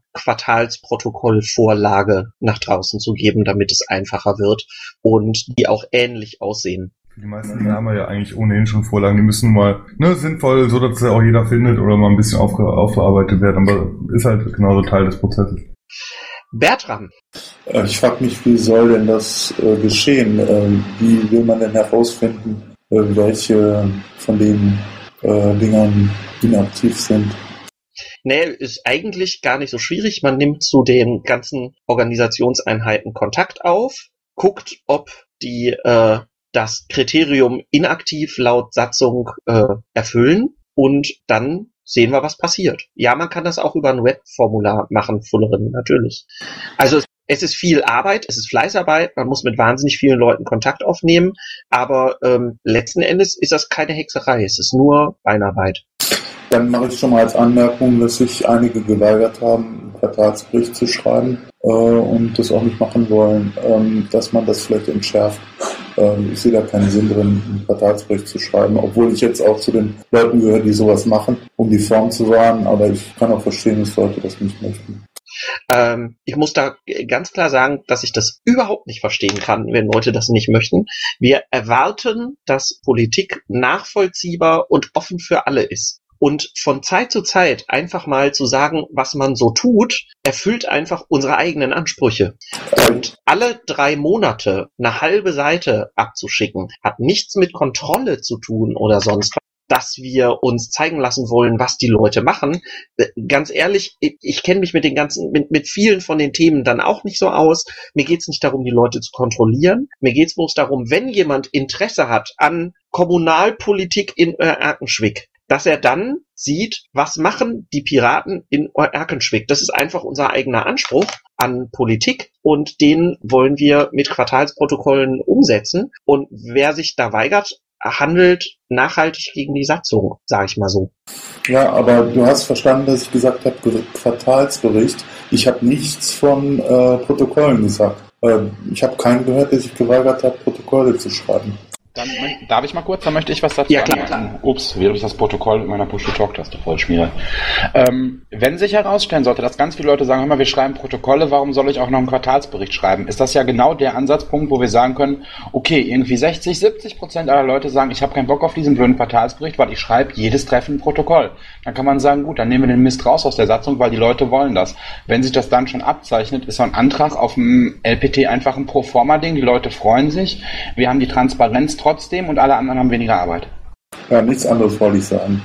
Quartalsprotokollvorlage nach draußen zu geben, damit es einfacher wird und die auch ähnlich aussehen. Die meisten haben wir ja eigentlich ohnehin schon Vorlagen, die müssen mal ne, sinnvoll, so dass sie auch jeder findet oder mal ein bisschen aufge- aufgearbeitet werden, aber ist halt genauso Teil des Prozesses. Bertram. Ich frage mich, wie soll denn das äh, geschehen? Ähm, wie will man denn herausfinden, äh, welche von den äh, Dingern inaktiv sind? Nee, ist eigentlich gar nicht so schwierig. Man nimmt zu den ganzen Organisationseinheiten Kontakt auf, guckt, ob die äh, das Kriterium inaktiv laut Satzung äh, erfüllen und dann sehen wir, was passiert. Ja, man kann das auch über ein Webformular machen, Fullerin, natürlich. Also es, es ist viel Arbeit, es ist Fleißarbeit, man muss mit wahnsinnig vielen Leuten Kontakt aufnehmen, aber ähm, letzten Endes ist das keine Hexerei, es ist nur Beinarbeit. Dann mache ich schon mal als Anmerkung, dass sich einige geweigert haben, einen Quartalsbericht zu schreiben äh, und das auch nicht machen wollen, ähm, dass man das vielleicht entschärft. Ähm, ich sehe da keinen Sinn drin, einen Quartalsbericht zu schreiben, obwohl ich jetzt auch zu den Leuten gehöre, die sowas machen, um die Form zu wahren, aber ich kann auch verstehen, dass Leute das nicht möchten. Ähm, ich muss da ganz klar sagen, dass ich das überhaupt nicht verstehen kann, wenn Leute das nicht möchten. Wir erwarten, dass Politik nachvollziehbar und offen für alle ist. Und von Zeit zu Zeit einfach mal zu sagen, was man so tut, erfüllt einfach unsere eigenen Ansprüche. Und alle drei Monate eine halbe Seite abzuschicken, hat nichts mit Kontrolle zu tun oder sonst was. Dass wir uns zeigen lassen wollen, was die Leute machen. Ganz ehrlich, ich, ich kenne mich mit den ganzen, mit, mit vielen von den Themen dann auch nicht so aus. Mir geht's nicht darum, die Leute zu kontrollieren. Mir geht's bloß darum, wenn jemand Interesse hat an Kommunalpolitik in Erkenschwick, dass er dann sieht, was machen die Piraten in Erkenschwick. Das ist einfach unser eigener Anspruch an Politik und den wollen wir mit Quartalsprotokollen umsetzen. Und wer sich da weigert, handelt nachhaltig gegen die Satzung, sage ich mal so. Ja, aber du hast verstanden, dass ich gesagt habe, Quartalsbericht. Ich habe nichts von äh, Protokollen gesagt. Äh, ich habe keinen gehört, der sich geweigert hat, Protokolle zu schreiben. Dann darf ich mal kurz, dann möchte ich was dazu ja, klar, anmerken. Ups, während ich das Protokoll mit meiner Push-to-Talk-Taste vollschmiere. Ähm, wenn sich herausstellen sollte, dass ganz viele Leute sagen, hör mal, wir schreiben Protokolle, warum soll ich auch noch einen Quartalsbericht schreiben? Ist das ja genau der Ansatzpunkt, wo wir sagen können, okay, irgendwie sechzig, siebzig Prozent aller Leute sagen, ich habe keinen Bock auf diesen blöden Quartalsbericht, weil ich schreibe jedes Treffen ein Protokoll. Dann kann man sagen, gut, dann nehmen wir den Mist raus aus der Satzung, weil die Leute wollen das. Wenn sich das dann schon abzeichnet, ist so ein Antrag auf dem L P T einfach ein Proforma-Ding, die Leute freuen sich, wir haben die Transparenz trotzdem und alle anderen haben weniger Arbeit. Ja, nichts anderes wollte ich sagen.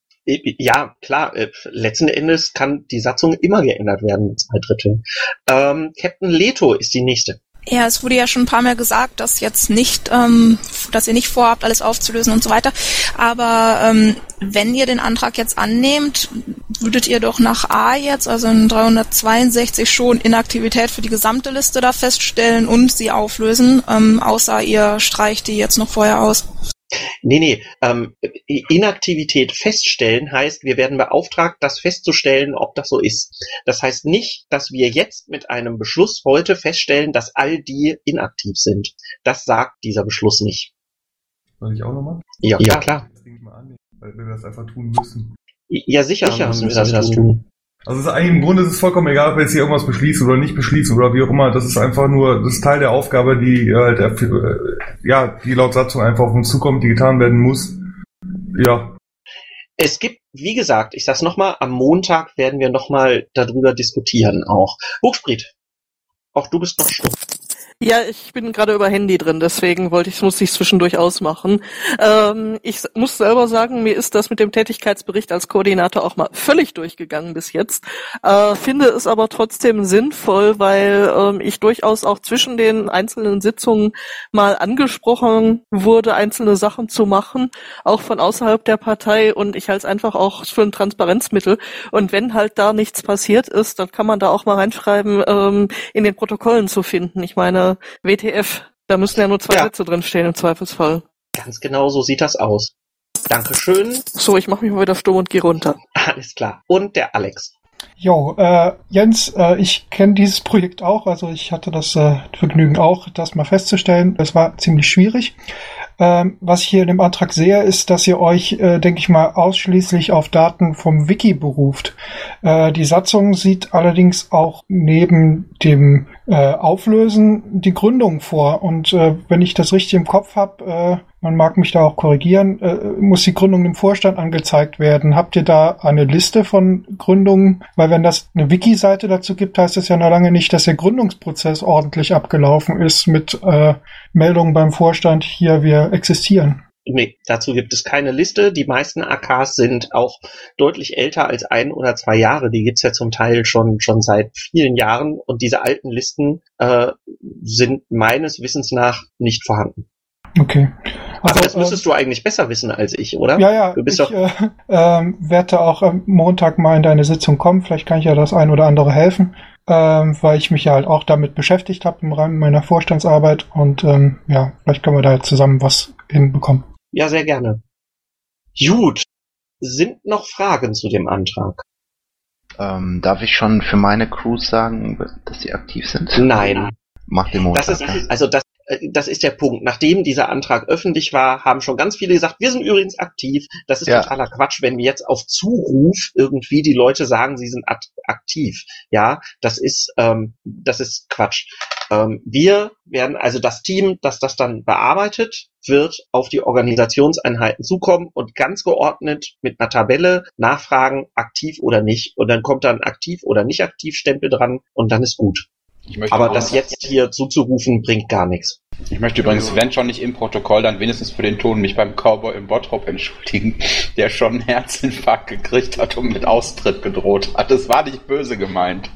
Ja, klar, äh, letzten Endes kann die Satzung immer geändert werden, zwei Drittel. Ähm, Captain Leto ist die nächste. Ja, es wurde ja schon ein paar Mal gesagt, dass jetzt nicht, ähm, dass ihr nicht vorhabt, alles aufzulösen und so weiter. Aber ähm, wenn ihr den Antrag jetzt annehmt, würdet ihr doch nach A jetzt, also in dreihundertzweiundsechzig, schon Inaktivität für die gesamte Liste da feststellen und sie auflösen, ähm, außer ihr streicht die jetzt noch vorher aus. Nee, nee, ähm, Inaktivität feststellen heißt, wir werden beauftragt, das festzustellen, ob das so ist. Das heißt nicht, dass wir jetzt mit einem Beschluss heute feststellen, dass all die inaktiv sind. Das sagt dieser Beschluss nicht. Soll ich auch nochmal? Ja, ja, klar. Das Ding mal annehmen, weil wir das einfach tun müssen. Ja, sicher, sicher müssen wir das, das tun. Also es ist eigentlich im Grunde ist es vollkommen egal, ob wir jetzt hier irgendwas beschließen oder nicht beschließen oder wie auch immer. Das ist einfach nur, das ist Teil der Aufgabe, die halt, ja, die laut Satzung einfach auf uns zukommt, die getan werden muss. Ja. Es gibt, wie gesagt, ich sag's nochmal, am Montag werden wir nochmal darüber diskutieren auch. Hochspriet, auch du bist noch stumm. Ja, ich bin gerade über Handy drin, deswegen wollte ich, muss ich zwischendurch ausmachen. Ähm, ich muss selber sagen, mir ist das mit dem Tätigkeitsbericht als Koordinator auch mal völlig durchgegangen bis jetzt. Äh, finde es aber trotzdem sinnvoll, weil ähm, ich durchaus auch zwischen den einzelnen Sitzungen mal angesprochen wurde, einzelne Sachen zu machen, auch von außerhalb der Partei, und ich halte es einfach auch für ein Transparenzmittel. Und wenn halt da nichts passiert ist, dann kann man da auch mal reinschreiben, ähm, in den Protokollen zu finden. Ich meine, W T F, da müssen ja nur zwei ja. Sätze drin stehen im Zweifelsfall. Ganz genau so sieht das aus. Dankeschön. So, ich mache mich mal wieder stumm und gehe runter. Alles klar. Und der Alex. Jo, äh, Jens, äh, ich kenne dieses Projekt auch, also ich hatte das äh, Vergnügen auch, das mal festzustellen. Es war ziemlich schwierig. Ähm, was ich hier in dem Antrag sehe, ist, dass ihr euch, äh, denke ich mal, ausschließlich auf Daten vom Wiki beruft. Äh, die Satzung sieht allerdings auch neben dem äh, Auflösen die Gründung vor. Und äh, wenn ich das richtig im Kopf habe, äh, man mag mich da auch korrigieren, äh, muss die Gründung dem Vorstand angezeigt werden. Habt ihr da eine Liste von Gründungen? Weil wenn das eine Wiki-Seite dazu gibt, heißt es ja noch lange nicht, dass der Gründungsprozess ordentlich abgelaufen ist mit äh, Meldungen beim Vorstand, hier, wir existieren. Nee, dazu gibt es keine Liste. Die meisten A Ks sind auch deutlich älter als ein oder zwei Jahre. Die gibt's ja zum Teil schon schon seit vielen Jahren. Und diese alten Listen äh, sind meines Wissens nach nicht vorhanden. Okay. Also, aber das müsstest äh, du eigentlich besser wissen als ich, oder? Ja, ja. Du bist ich doch äh, äh, werde auch am Montag mal in deine Sitzung kommen. Vielleicht kann ich ja das ein oder andere helfen, äh, weil ich mich ja halt auch damit beschäftigt habe im Rahmen meiner Vorstandsarbeit. Und ähm, ja, vielleicht können wir da zusammen was hinbekommen. Ja, sehr gerne. Gut. Sind noch Fragen zu dem Antrag? Ähm, darf ich schon für meine Crews sagen, dass sie aktiv sind? Nein. Macht den Montag. Das ist, also das Das ist der Punkt. Nachdem dieser Antrag öffentlich war, haben schon ganz viele gesagt, wir sind übrigens aktiv. Das ist ja totaler Quatsch, wenn wir jetzt auf Zuruf irgendwie die Leute sagen, sie sind aktiv. Ja, das ist ähm, das ist Quatsch. Ähm, wir werden, also das Team, das das dann bearbeitet, wird auf die Organisationseinheiten zukommen und ganz geordnet mit einer Tabelle nachfragen, aktiv oder nicht. Und dann kommt dann aktiv oder nicht aktiv Stempel dran und dann ist gut. Aber das jetzt hier zuzurufen, bringt gar nichts. Ich möchte übrigens, wenn schon nicht im Protokoll, dann wenigstens für den Ton mich beim Cowboy im Bottrop entschuldigen, der schon einen Herzinfarkt gekriegt hat und mit Austritt gedroht hat. Das war nicht böse gemeint.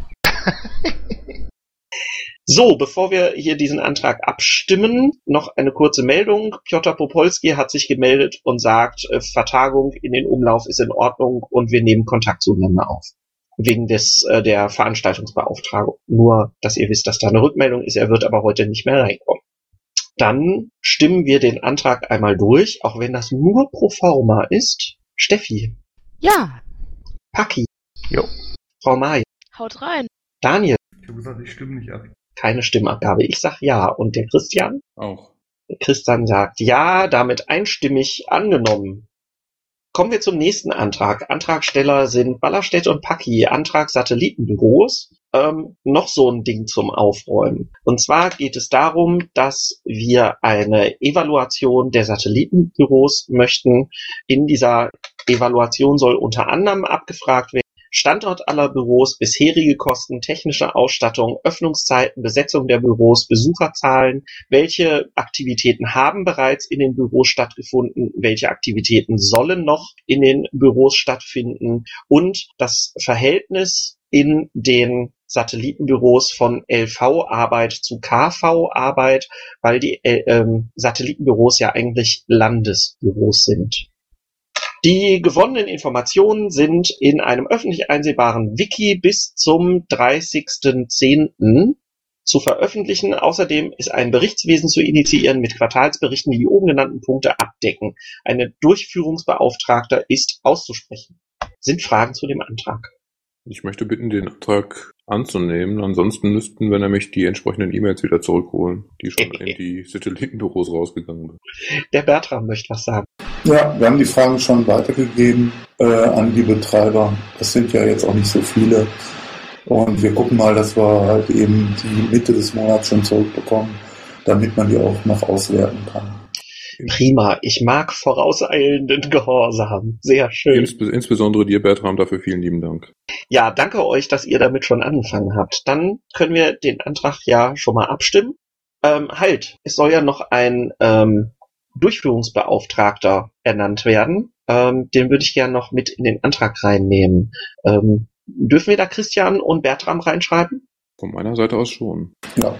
So, bevor wir hier diesen Antrag abstimmen, noch eine kurze Meldung. Piotr Popolski hat sich gemeldet und sagt, äh, Vertagung in den Umlauf ist in Ordnung und wir nehmen Kontakt zueinander auf. Wegen des äh, der Veranstaltungsbeauftragung. Nur, dass ihr wisst, dass da eine Rückmeldung ist. Er wird aber heute nicht mehr reinkommen. Dann stimmen wir den Antrag einmal durch, auch wenn das nur pro forma ist. Steffi. Ja. Paki. Jo. Frau May. Haut rein. Daniel. Ich habe gesagt, ich stimme nicht ab. Keine Stimmabgabe. Ich sag ja. Und der Christian? Auch. Der Christian sagt ja, damit einstimmig angenommen. Kommen wir zum nächsten Antrag. Antragsteller sind Ballerstedt und Paki, Antrag Satellitenbüros. Ähm, noch so ein Ding zum Aufräumen. Und zwar geht es darum, dass wir eine Evaluation der Satellitenbüros möchten. In dieser Evaluation soll unter anderem abgefragt werden, Standort aller Büros, bisherige Kosten, technische Ausstattung, Öffnungszeiten, Besetzung der Büros, Besucherzahlen, welche Aktivitäten haben bereits in den Büros stattgefunden, welche Aktivitäten sollen noch in den Büros stattfinden und das Verhältnis in den Satellitenbüros von L V-Arbeit zu K V-Arbeit, weil die äh, ähm, Satellitenbüros ja eigentlich Landesbüros sind. Die gewonnenen Informationen sind in einem öffentlich einsehbaren Wiki bis zum dreißigsten zehnten zu veröffentlichen. Außerdem ist ein Berichtswesen zu initiieren mit Quartalsberichten, die die oben genannten Punkte abdecken. Eine Durchführungsbeauftragter ist auszusprechen. Sind Fragen zu dem Antrag? Ich möchte bitten, den Antrag anzunehmen. Ansonsten müssten wir nämlich die entsprechenden E-Mails wieder zurückholen, die schon in die Satellitenbüros rausgegangen sind. Der Bertram möchte was sagen. Ja, wir haben die Fragen schon weitergegeben äh, an die Betreiber. Das sind ja jetzt auch nicht so viele. Und wir gucken mal, dass wir halt eben die Mitte des Monats schon zurückbekommen, damit man die auch noch auswerten kann. Prima, ich mag vorauseilenden Gehorsam. Sehr schön. Insbe- insbesondere dir, Bertram, dafür vielen lieben Dank. Ja, danke euch, dass ihr damit schon angefangen habt. Dann können wir den Antrag ja schon mal abstimmen. Ähm, halt, es soll ja noch ein ähm, Durchführungsbeauftragter ernannt werden. Ähm, den würde ich gerne noch mit in den Antrag reinnehmen. Ähm, dürfen wir da Christian und Bertram reinschreiben? Von meiner Seite aus schon. Ja.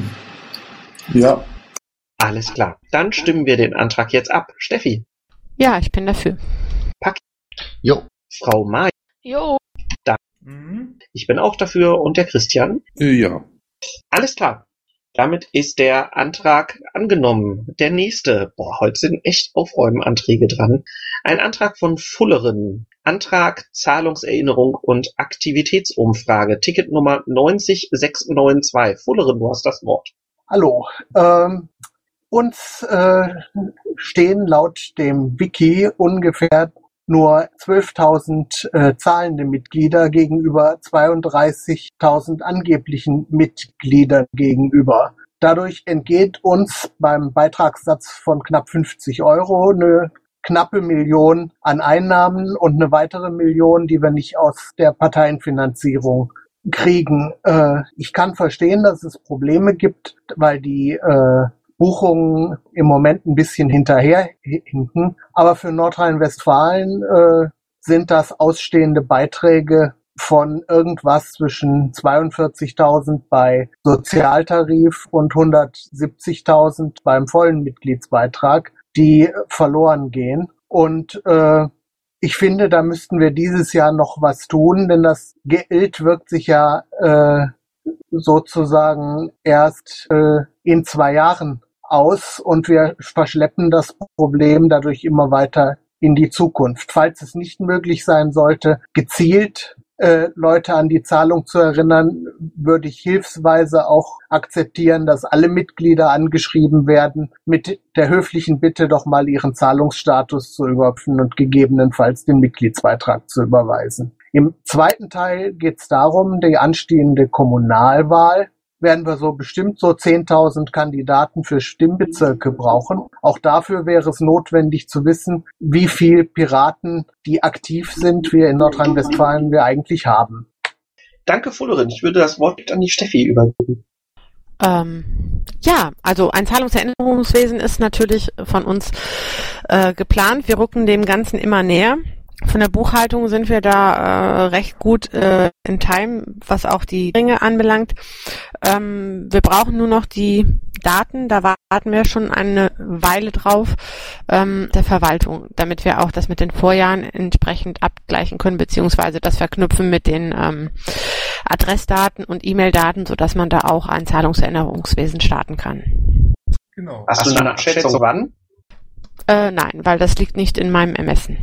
Ja. Alles klar. Dann stimmen wir den Antrag jetzt ab. Steffi. Ja, ich bin dafür. Pack. Jo. Frau May. Jo. Da. Mhm. Ich bin auch dafür. Und der Christian? Ja. Alles klar. Damit ist der Antrag angenommen. Der nächste. Boah, heute sind echt Aufräumenanträge dran. Ein Antrag von Fulleren. Antrag Zahlungserinnerung und Aktivitätsumfrage. Ticketnummer neun sechs neun zwei. Fulleren, du hast das Wort. Hallo. Ähm, uns äh, stehen laut dem Wiki ungefähr nur zwölftausend äh, zahlende Mitglieder gegenüber zweiunddreißigtausend angeblichen Mitgliedern gegenüber. Dadurch entgeht uns beim Beitragssatz von knapp fünfzig Euro eine knappe Million an Einnahmen und eine weitere Million, die wir nicht aus der Parteienfinanzierung kriegen. Äh, ich kann verstehen, dass es Probleme gibt, weil die äh, Buchungen im Moment ein bisschen hinterherhinken. Aber für Nordrhein-Westfalen äh, sind das ausstehende Beiträge von irgendwas zwischen zweiundvierzigtausend bei Sozialtarif und hundertsiebzigtausend beim vollen Mitgliedsbeitrag, die verloren gehen. Und äh, ich finde, da müssten wir dieses Jahr noch was tun, denn das Geld wirkt sich ja äh, sozusagen erst äh, in zwei Jahren aus und wir verschleppen das Problem dadurch immer weiter in die Zukunft. Falls es nicht möglich sein sollte, gezielt äh, Leute an die Zahlung zu erinnern, würde ich hilfsweise auch akzeptieren, dass alle Mitglieder angeschrieben werden mit der höflichen Bitte, doch mal ihren Zahlungsstatus zu überprüfen und gegebenenfalls den Mitgliedsbeitrag zu überweisen. Im zweiten Teil geht es darum, die anstehende Kommunalwahl werden wir so bestimmt so zehntausend Kandidaten für Stimmbezirke brauchen. Auch dafür wäre es notwendig zu wissen, wie viel Piraten, die aktiv sind, wir in Nordrhein-Westfalen wir eigentlich haben. Danke, Fullerin. Ich würde das Wort an die Steffi übergeben. Ähm, ja, also ein Zahlungserinnerungswesen ist natürlich von uns äh, geplant. Wir rücken dem Ganzen immer näher. Von der Buchhaltung sind wir da äh, recht gut äh, in Time, was auch die Ringe anbelangt. Ähm, wir brauchen nur noch die Daten, da warten wir schon eine Weile drauf, ähm, der Verwaltung, damit wir auch das mit den Vorjahren entsprechend abgleichen können, beziehungsweise das verknüpfen mit den ähm, Adressdaten und E-Mail-Daten, sodass man da auch ein Zahlungserinnerungswesen starten kann. Genau. Hast, Hast du eine Abschätzung wann? Äh, nein, weil das liegt nicht in meinem Ermessen.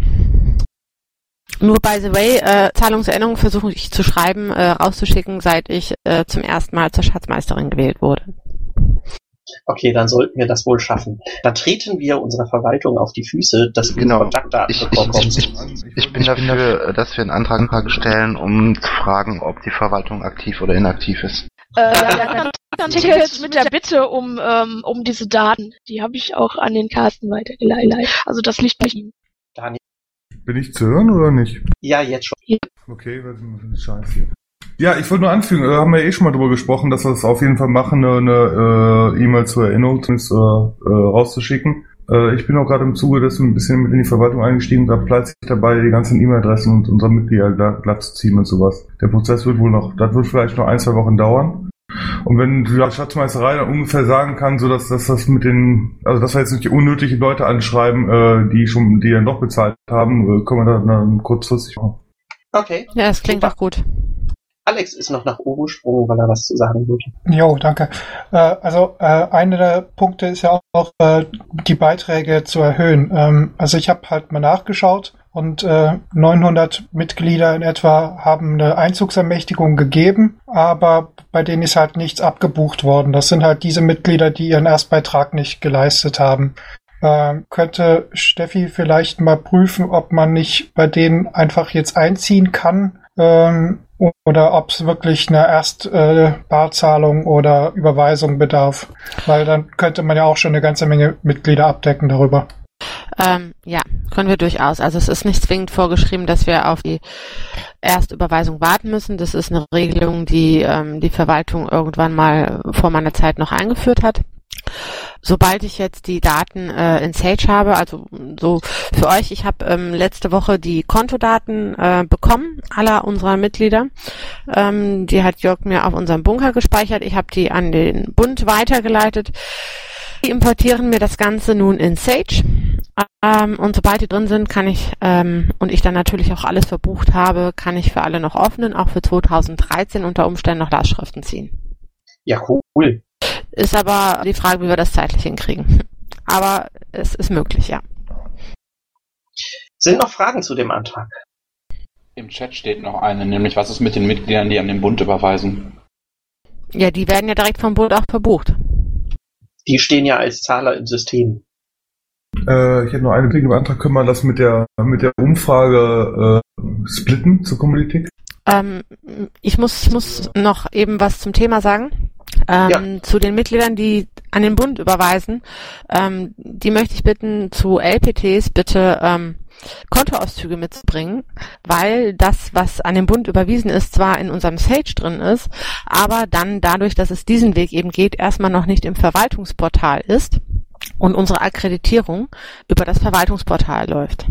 Nur by the way, äh, Zahlungserinnerung versuche ich zu schreiben, äh, rauszuschicken, seit ich äh, zum ersten Mal zur Schatzmeisterin gewählt wurde. Okay, dann sollten wir das wohl schaffen. Dann treten wir unserer Verwaltung auf die Füße, dass wir genau. Kontaktdaten ich, bekommen. Ich, ich, ich, ich bin dafür, dass wir einen Antrag stellen, um zu fragen, ob die Verwaltung aktiv oder inaktiv ist. Äh, ja, dann jetzt mit der Bitte um um, um diese Daten. Die habe ich auch an den Carsten weitergeleitet. Also das liegt bei ihm. Daniel. Bin ich zu hören oder nicht? Ja, jetzt schon. Ja. Okay, was ist Scheiß hier. Ja, ich wollte nur anfügen, da haben wir eh schon mal drüber gesprochen, dass wir das auf jeden Fall machen, eine, eine äh, E-Mail zur Erinnerung zumindest, äh, äh, rauszuschicken. Äh, ich bin auch gerade im Zuge dessen ein bisschen mit in die Verwaltung eingestiegen, da fleißig dabei, die ganzen E-Mail-Adressen und unsere Mitglieder glatt zu ziehen und sowas. Der Prozess wird wohl noch, das wird vielleicht noch ein, zwei Wochen dauern. Und wenn die Schatzmeisterei dann ungefähr sagen kann, so dass, dass das mit den, also dass wir jetzt nicht die unnötigen Leute anschreiben, äh, die schon, die dann doch bezahlt haben, äh, können wir da dann kurzfristig machen. Okay. Ja, das klingt doch gut. Alex ist noch nach oben gesprungen, weil er was zu sagen wollte. Jo, danke. Äh, also äh, einer der Punkte ist ja auch äh, die Beiträge zu erhöhen. Ähm, also ich habe halt mal nachgeschaut und äh, neunhundert Mitglieder in etwa haben eine Einzugsermächtigung gegeben, aber bei denen ist halt nichts abgebucht worden. Das sind halt diese Mitglieder, die ihren Erstbeitrag nicht geleistet haben. Äh, könnte Steffi vielleicht mal prüfen, ob man nicht bei denen einfach jetzt einziehen kann, ähm, oder ob es wirklich eine Erstbarzahlung äh, oder Überweisung bedarf. Weil dann könnte man ja auch schon eine ganze Menge Mitglieder abdecken darüber. Ähm, ja, können wir durchaus. Also es ist nicht zwingend vorgeschrieben, dass wir auf die Erstüberweisung warten müssen. Das ist eine Regelung, die ähm, die Verwaltung irgendwann mal vor meiner Zeit noch eingeführt hat. Sobald ich jetzt die Daten äh, in Sage habe, also so für euch, ich habe ähm, letzte Woche die Kontodaten äh, bekommen, aller unserer Mitglieder. Ähm, die hat Jörg mir auf unserem Bunker gespeichert. Ich habe die an den Bund weitergeleitet. Die importieren mir das Ganze nun in Sage. Ähm, und sobald die drin sind, kann ich, ähm, und ich dann natürlich auch alles verbucht habe, kann ich für alle noch offenen, auch für zweitausenddreizehn unter Umständen noch Lastschriften ziehen. Ja, cool. Ist aber die Frage, wie wir das zeitlich hinkriegen. Aber es ist möglich, ja. Sind noch Fragen zu dem Antrag? Im Chat steht noch eine, nämlich was ist mit den Mitgliedern, die an den Bund überweisen? Ja, die werden ja direkt vom Bund auch verbucht. Die stehen ja als Zahler im System. Äh, ich hätte nur eine Bitte im Antrag, können wir das mit der mit der Umfrage äh, splitten zur Politik? Ähm, ich muss, ich muss noch eben was zum Thema sagen. Ähm, ja. Zu den Mitgliedern, die an den Bund überweisen, ähm, die möchte ich bitten, zu L P Ts bitte ähm, Kontoauszüge mitzubringen, weil das, was an den Bund überwiesen ist, zwar in unserem Sage drin ist, aber dann dadurch, dass es diesen Weg eben geht, erstmal noch nicht im Verwaltungsportal ist und unsere Akkreditierung über das Verwaltungsportal läuft.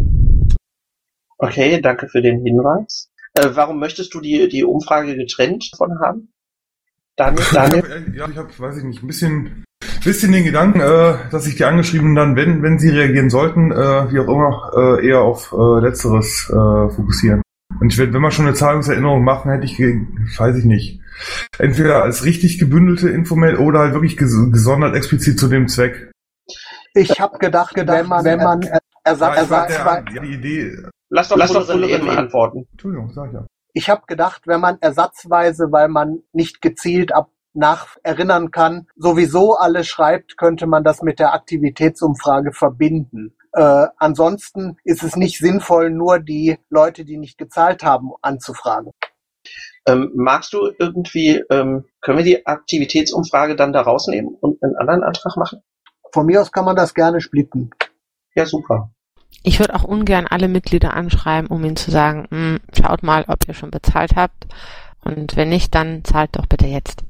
Okay, danke für den Hinweis. Äh, warum möchtest du die, die Umfrage getrennt davon haben? Daniel, Daniel? Ich hab, ja, ich habe, weiß ich nicht, ein bisschen, bisschen den Gedanken, äh, dass sich die Angeschriebenen dann, wenn, wenn sie reagieren sollten, äh, wie auch immer, äh, eher auf äh, Letzteres äh, fokussieren. Und wenn, wenn wir schon eine Zahlungserinnerung machen, hätte ich, weiß ich nicht, entweder als richtig gebündelte Infomail oder halt wirklich ges- gesondert explizit zu dem Zweck. Ich habe gedacht, gedacht, wenn man, wenn man Ersatz, ja, Ersatz, der, ja, die Idee. Lass doch, Lass doch eben antworten. Entschuldigung, sag ich ja. Ich habe gedacht, wenn man ersatzweise, weil man nicht gezielt ab nach erinnern kann, sowieso alles schreibt, könnte man das mit der Aktivitätsumfrage verbinden. Äh, ansonsten ist es nicht sinnvoll, nur die Leute, die nicht gezahlt haben, anzufragen. Ähm, magst du irgendwie, ähm, können wir die Aktivitätsumfrage dann da rausnehmen und einen anderen Antrag machen? Von mir aus kann man das gerne splitten. Ja, super. Ich würde auch ungern alle Mitglieder anschreiben, um ihnen zu sagen, schaut mal, ob ihr schon bezahlt habt. Und wenn nicht, dann zahlt doch bitte jetzt.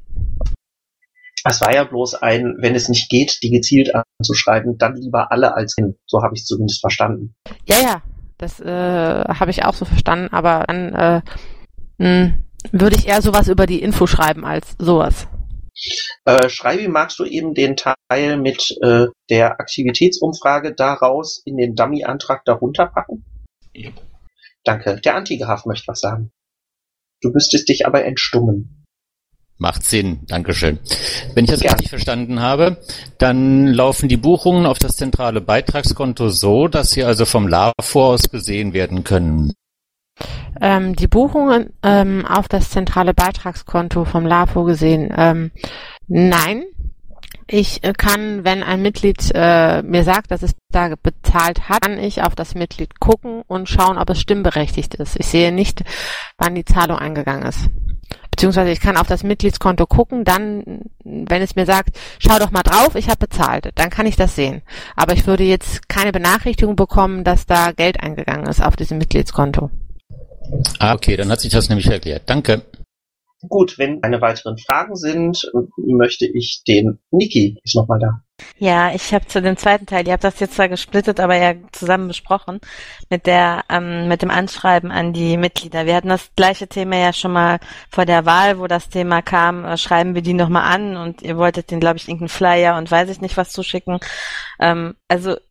Es war ja bloß ein, wenn es nicht geht, die gezielt anzuschreiben, dann lieber alle als hin. So habe ich es zumindest verstanden. Ja, ja, das äh, habe ich auch so verstanden, aber dann äh, mh, würde ich eher sowas über die Info schreiben als sowas. Äh, Schreibi, magst du eben den Teil mit äh, der Aktivitätsumfrage daraus in den Dummy-Antrag darunter packen? Ja. Danke. Der Antigraf möchte was sagen. Du müsstest dich aber entstummen. Macht Sinn, Dankeschön. Wenn ich das ja. richtig verstanden habe, dann laufen die Buchungen auf das zentrale Beitragskonto so, dass sie also vom L A V O aus gesehen werden können. Ähm, die Buchungen ähm, auf das zentrale Beitragskonto vom L A V O gesehen, ähm, nein. Ich kann, wenn ein Mitglied äh, mir sagt, dass es da bezahlt hat, kann ich auf das Mitglied gucken und schauen, ob es stimmberechtigt ist. Ich sehe nicht, wann die Zahlung eingegangen ist. Beziehungsweise ich kann auf das Mitgliedskonto gucken, dann, wenn es mir sagt, schau doch mal drauf, ich habe bezahlt, dann kann ich das sehen. Aber ich würde jetzt keine Benachrichtigung bekommen, dass da Geld eingegangen ist auf diesem Mitgliedskonto. Ah, okay, dann hat sich das nämlich erklärt. Danke. Gut, wenn keine weiteren Fragen sind, möchte ich den Niki, ist nochmal da. Ja, ich habe zu dem zweiten Teil, ihr habt das jetzt zwar gesplittet, aber ja zusammen besprochen, mit der, ähm, mit dem Anschreiben an die Mitglieder. Wir hatten das gleiche Thema ja schon mal vor der Wahl, wo das Thema kam, äh, schreiben wir die nochmal an und ihr wolltet den, glaube ich, irgendeinen Flyer und weiß ich nicht was zuschicken. Ähm, also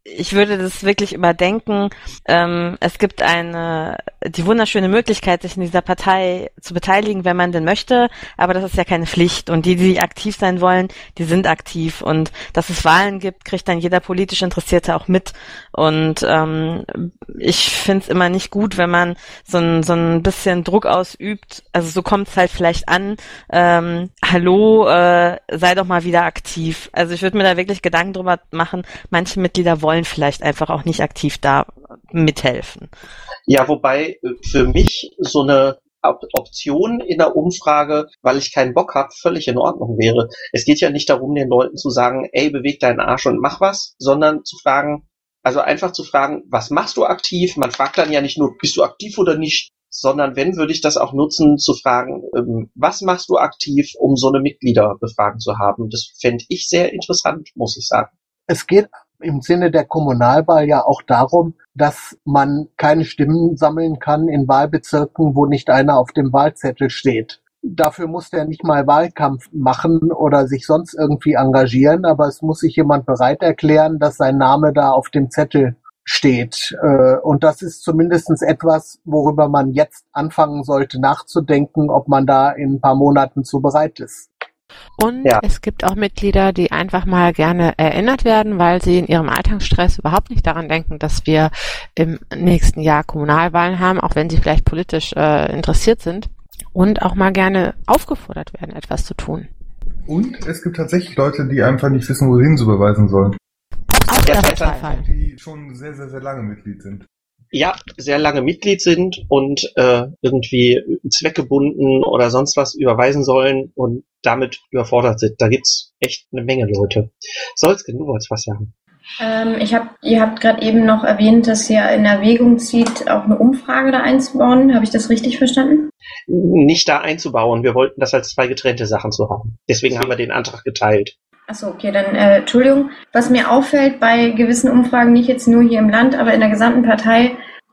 ich würde das wirklich überdenken. Ähm, es gibt eine, die wunderschöne Möglichkeit, sich in dieser Partei zu beteiligen, wenn man denn möchte, aber das ist ja keine Pflicht. Und die, die aktiv sein wollen, die sind aktiv. Und dass es Wahlen gibt, kriegt dann jeder politisch Interessierte auch mit. Und ähm, ich finde es immer nicht gut, wenn man so ein, so ein bisschen Druck ausübt. Also so kommt es halt vielleicht an. Ähm, hallo, äh, sei doch mal wieder aktiv. Also ich würde mir da wirklich Gedanken drüber machen. Manche Mitglieder wollen vielleicht einfach auch nicht aktiv da mithelfen. Ja, wobei für mich so eine Option in der Umfrage, weil ich keinen Bock habe, völlig in Ordnung wäre. Es geht ja nicht darum, den Leuten zu sagen, ey, beweg deinen Arsch und mach was, sondern zu fragen, also einfach zu fragen, was machst du aktiv? Man fragt dann ja nicht nur, bist du aktiv oder nicht, sondern wenn, würde ich das auch nutzen, zu fragen, ähm, was machst du aktiv, um so eine Mitgliederbefragung zu haben? Das fände ich sehr interessant, muss ich sagen. Es geht im Sinne der Kommunalwahl ja auch darum, dass man keine Stimmen sammeln kann in Wahlbezirken, wo nicht einer auf dem Wahlzettel steht. Dafür muss der nicht mal Wahlkampf machen oder sich sonst irgendwie engagieren, aber es muss sich jemand bereit erklären, dass sein Name da auf dem Zettel steht. Und das ist zumindest etwas, worüber man jetzt anfangen sollte nachzudenken, ob man da in ein paar Monaten zu bereit ist. Und ja. Es gibt auch Mitglieder, die einfach mal gerne erinnert werden, weil sie in ihrem Alltagsstress überhaupt nicht daran denken, dass wir im nächsten Jahr Kommunalwahlen haben, auch wenn sie vielleicht politisch äh, interessiert sind, und auch mal gerne aufgefordert werden, etwas zu tun. Und es gibt tatsächlich Leute, die einfach nicht wissen, wohin sie überweisen sollen. Auch das ist der Fall. Die schon sehr, sehr, sehr lange Mitglied sind. Ja, sehr lange Mitglied sind und äh, irgendwie zweckgebunden oder sonst was überweisen sollen und damit überfordert sind. Da gibt's echt eine Menge Leute. Solzke, du wolltest was sagen? Ähm, ich hab, ihr habt gerade eben noch erwähnt, dass ihr in Erwägung zieht, auch eine Umfrage da einzubauen. Habe ich das richtig verstanden? Nicht da einzubauen. Wir wollten das als zwei getrennte Sachen zu haben. Deswegen haben wir den Antrag geteilt. Achso, okay, dann äh, Entschuldigung. Was mir auffällt bei gewissen Umfragen, nicht jetzt nur hier im Land, aber in der gesamten Partei,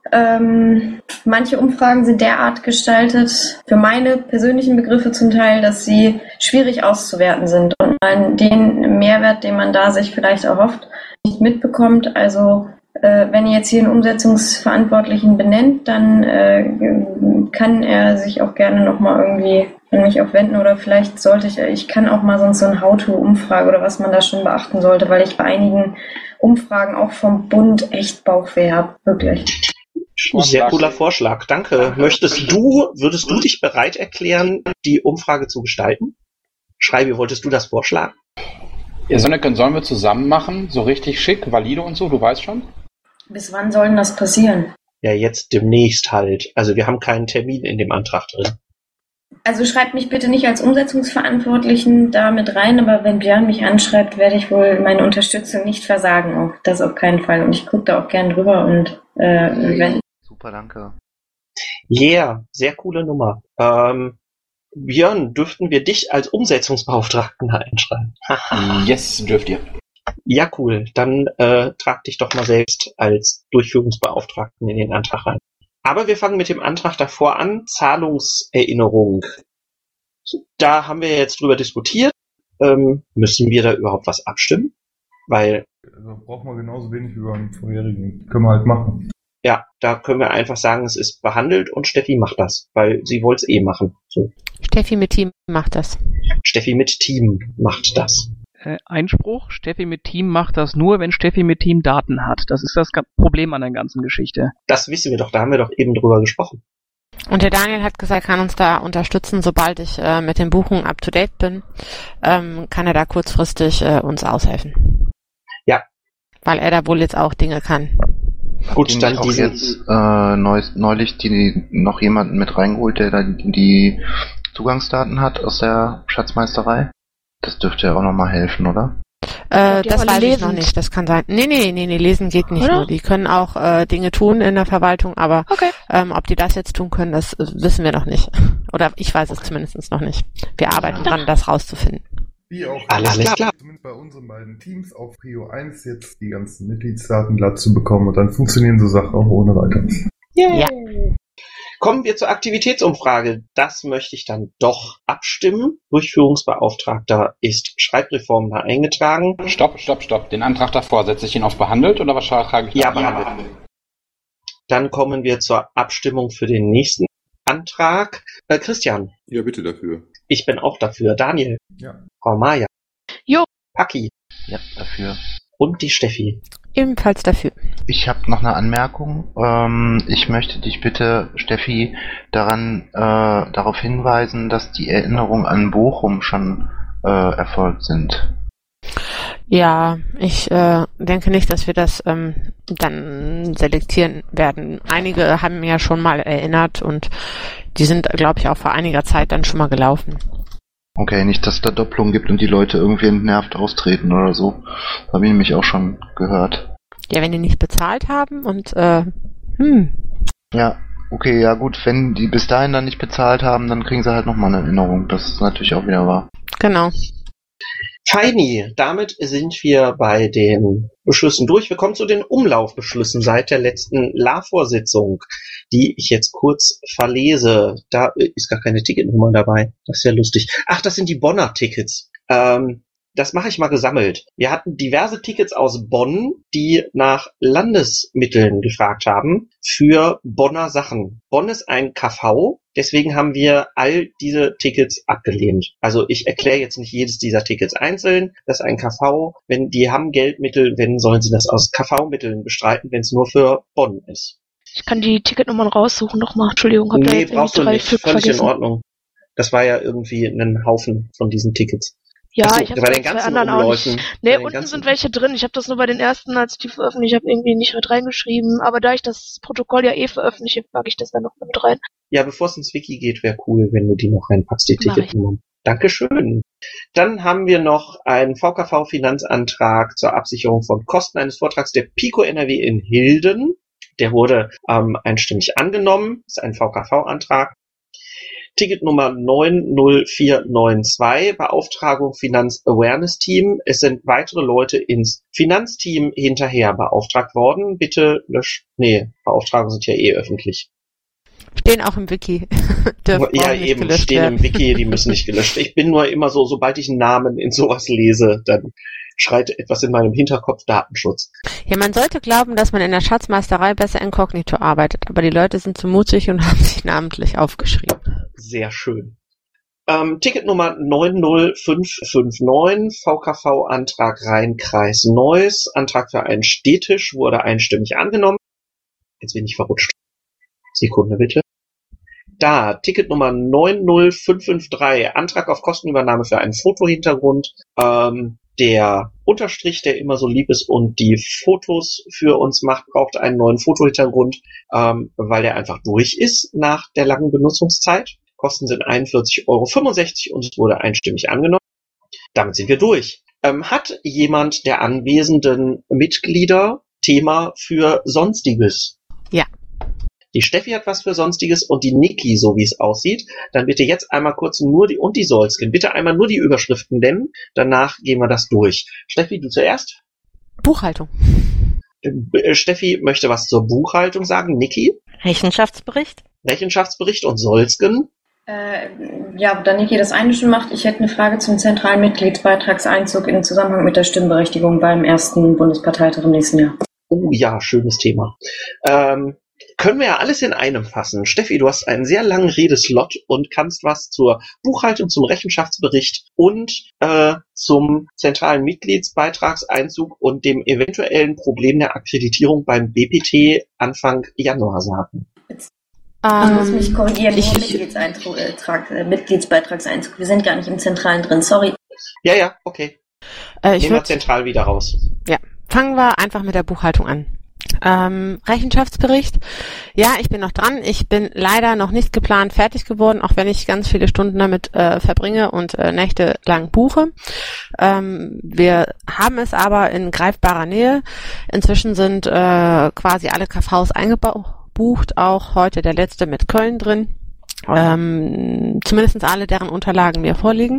ähm, manche Umfragen sind derart gestaltet, für meine persönlichen Begriffe zum Teil, dass sie schwierig auszuwerten sind und man den Mehrwert, den man da sich vielleicht erhofft, nicht mitbekommt. Also äh, wenn ihr jetzt hier einen Umsetzungsverantwortlichen benennt, dann äh, kann er sich auch gerne nochmal irgendwie an mich auch wenden oder vielleicht sollte ich, ich kann auch mal sonst so eine How-to-Umfrage oder was man da schon beachten sollte, weil ich bei einigen Umfragen auch vom Bund echt Bauchweh habe, wirklich. Sehr cooler Vorschlag, danke. Möchtest du, würdest du dich bereit erklären, die Umfrage zu gestalten? Schreibe, wolltest du das vorschlagen? Ja, Sonneken, sollen wir zusammen machen, so richtig schick, valide und so, du weißt schon? Bis wann soll denn das passieren? Ja, jetzt demnächst halt. Also wir haben keinen Termin in dem Antrag drin. Also schreibt mich bitte nicht als Umsetzungsverantwortlichen da mit rein, aber wenn Björn mich anschreibt, werde ich wohl meine Unterstützung nicht versagen. Auch das auf keinen Fall. Und ich gucke da auch gern drüber und äh, wenn... Super, danke. Yeah, sehr coole Nummer. Ähm, Björn, dürften wir dich als Umsetzungsbeauftragten einschreiben? Yes, dürft ihr. Ja, cool. Dann äh, trag dich doch mal selbst als Durchführungsbeauftragten in den Antrag rein. Aber wir fangen mit dem Antrag davor an, Zahlungserinnerung. Da haben wir jetzt drüber diskutiert. Ähm, müssen wir da überhaupt was abstimmen? Weil... Also brauchen wir genauso wenig wie beim vorherigen. Können wir halt machen. Ja, da können wir einfach sagen, es ist behandelt und Steffi macht das, weil sie wollte es eh machen. So. Steffi mit Team macht das. Steffi mit Team macht das. Äh, Einspruch, Steffi mit Team macht das nur, wenn Steffi mit Team Daten hat. Das ist das Problem an der ganzen Geschichte. Das wissen wir doch, da haben wir doch eben drüber gesprochen. Und der Daniel hat gesagt, er kann uns da unterstützen, sobald ich äh, mit den Buchungen up to date bin, ähm, kann er da kurzfristig äh, uns aushelfen. Ja. Weil er da wohl jetzt auch Dinge kann. Gut, dann auch jetzt äh, neulich, neulich die noch jemanden mit reingeholt, der da die Zugangsdaten hat aus der Schatzmeisterei. Das dürfte ja auch nochmal helfen, oder? Äh, das weiß ich noch nicht, das kann sein. Nee, nee, nee, nee, lesen geht nicht oder? Nur. Die können auch äh, Dinge tun in der Verwaltung, aber okay. ähm, ob die das jetzt tun können, das äh, wissen wir noch nicht. Oder ich weiß es zumindest noch nicht. Wir arbeiten ja. dran, das rauszufinden. Wie auch alles klar. klar. Zumindest bei unseren beiden Teams auf Prio eins jetzt die ganzen Mitgliedsdaten glatt zu bekommen und dann funktionieren so Sachen auch ohne weiteres. Yeah. Ja. Kommen wir zur Aktivitätsumfrage. Das möchte ich dann doch abstimmen. Durchführungsbeauftragter ist Schreibreform da eingetragen. Stopp, stopp, stopp. Den Antrag davor, setze ich ihn auf behandelt oder was trage ich da? Ja, behandelt. Dann kommen wir zur Abstimmung für den nächsten Antrag. Äh, Christian. Ja, bitte dafür. Ich bin auch dafür. Daniel. Ja. Frau Maja. Jo. Paki. Ja, dafür. Und die Steffi. Ebenfalls dafür. Ich habe noch eine Anmerkung. Ähm, ich möchte dich bitte, Steffi, daran äh, darauf hinweisen, dass die Erinnerungen an Bochum schon äh, erfolgt sind. Ja, ich äh, denke nicht, dass wir das ähm, dann selektieren werden. Einige haben ja schon mal erinnert und die sind, glaube ich, auch vor einiger Zeit dann schon mal gelaufen. Okay, nicht, dass es da Doppelungen gibt und die Leute irgendwie entnervt austreten oder so. Das habe ich nämlich auch schon gehört. Ja, wenn die nicht bezahlt haben und äh, hm. Ja, okay, ja gut, wenn die bis dahin dann nicht bezahlt haben, dann kriegen sie halt nochmal eine Erinnerung. Das ist natürlich auch wieder wahr. Genau. Feini, damit sind wir bei den Beschlüssen durch. Wir kommen zu den Umlaufbeschlüssen seit der letzten L A V-Sitzung, die ich jetzt kurz verlese. Da ist gar keine Ticketnummer dabei. Das ist ja lustig. Ach, das sind die Bonner Tickets. Ähm, das mache ich mal gesammelt. Wir hatten diverse Tickets aus Bonn, die nach Landesmitteln gefragt haben für Bonner Sachen. Bonn ist ein K V, deswegen haben wir all diese Tickets abgelehnt. Also ich erkläre jetzt nicht jedes dieser Tickets einzeln. Das ist ein K V. Wenn die haben Geldmittel, wenn sollen sie das aus K V-Mitteln bestreiten, wenn es nur für Bonn ist. Ich kann die Ticketnummern raussuchen nochmal. Entschuldigung, hab da Nee, jetzt brauchst irgendwie du drei nicht. Stück Völlig vergessen. in Ordnung. Das war ja irgendwie ein Haufen von diesen Tickets. Ja, Ach so, ich habe bei bei den zwei ganzen anderen auch Umläufen. nicht. Bei Nee, den unten ganzen- sind welche drin. Ich habe das nur bei den ersten, als ich die veröffentlicht habe, irgendwie nicht mit reingeschrieben. Aber da ich das Protokoll ja eh veröffentliche, packe ich das dann noch mit rein. Ja, bevor es ins Wiki geht, wäre cool, wenn du die noch reinpackst, die Mach ich. Ticketnummern. Dankeschön. Dann haben wir noch einen V K V-Finanzantrag zur Absicherung von Kosten eines Vortrags der Pico N R W in Hilden. Der wurde ähm, einstimmig angenommen. Das ist ein V K V-Antrag. Ticketnummer neun null vier neun zwei, Beauftragung Finanz Awareness Team. Es sind weitere Leute ins Finanzteam hinterher beauftragt worden. Bitte lösch... Nee, Beauftragungen sind ja eh öffentlich. Stehen auch im Wiki. Dürfen Ja, auch nicht eben, gelöscht stehen werden. im Wiki, die müssen nicht gelöscht. Ich bin nur immer so, sobald ich einen Namen in sowas lese, dann schreit etwas in meinem Hinterkopf Datenschutz. Ja, man sollte glauben, dass man in der Schatzmeisterei besser inkognito arbeitet, aber die Leute sind zu mutig und haben sich namentlich aufgeschrieben. Sehr schön. Ähm, Ticketnummer neun null fünf fünf neun, V K V-Antrag Rhein-Kreis Neuss. Antrag für einen Stehtisch wurde einstimmig angenommen. Jetzt bin ich verrutscht. Sekunde bitte. Da, Ticketnummer neun null fünf fünf drei, Antrag auf Kostenübernahme für einen Fotohintergrund. Ähm, der Unterstrich, der immer so lieb ist und die Fotos für uns macht, braucht einen neuen Fotohintergrund, ähm, weil der einfach durch ist nach der langen Benutzungszeit. Kosten sind einundvierzig Euro fünfundsechzig und es wurde einstimmig angenommen. Damit sind wir durch. Ähm, hat jemand der anwesenden Mitglieder Thema für Sonstiges? Ja. Die Steffi hat was für Sonstiges und die Niki, so wie es aussieht. Dann bitte jetzt einmal kurz nur die, und die Solskin, bitte einmal nur die Überschriften nennen. Danach gehen wir das durch. Steffi, du zuerst? Buchhaltung. Äh, Steffi möchte was zur Buchhaltung sagen. Niki? Rechenschaftsbericht. Rechenschaftsbericht und Solskin? Äh, ja, da Niki das eine schon macht, ich hätte eine Frage zum zentralen Mitgliedsbeitragseinzug im Zusammenhang mit der Stimmberechtigung beim ersten Bundesparteitag im nächsten Jahr. Oh ja, schönes Thema. Ähm, können wir ja alles in einem fassen. Steffi, du hast einen sehr langen Redeslot und kannst was zur Buchhaltung, zum Rechenschaftsbericht und äh, zum zentralen Mitgliedsbeitragseinzug und dem eventuellen Problem der Akkreditierung beim B P T Anfang Januar sagen. Ich muss mich korrigieren, ich- nur Mitgliedseintrag, äh, Mitgliedsbeitragseinzug. Wir sind gar nicht im Zentralen drin, sorry. Ja, ja, okay. Äh, ich Nehmen wir würd- zentral wieder raus. Ja, fangen wir einfach mit der Buchhaltung an. Ähm, Rechenschaftsbericht. Ja, ich bin noch dran. Ich bin leider noch nicht geplant fertig geworden, auch wenn ich ganz viele Stunden damit äh, verbringe und äh, Nächte lang buche. Ähm, wir haben es aber in greifbarer Nähe. Inzwischen sind äh, quasi alle K Vs eingebucht, auch heute der letzte mit Köln drin. Ähm, zumindest alle, deren Unterlagen mir vorliegen.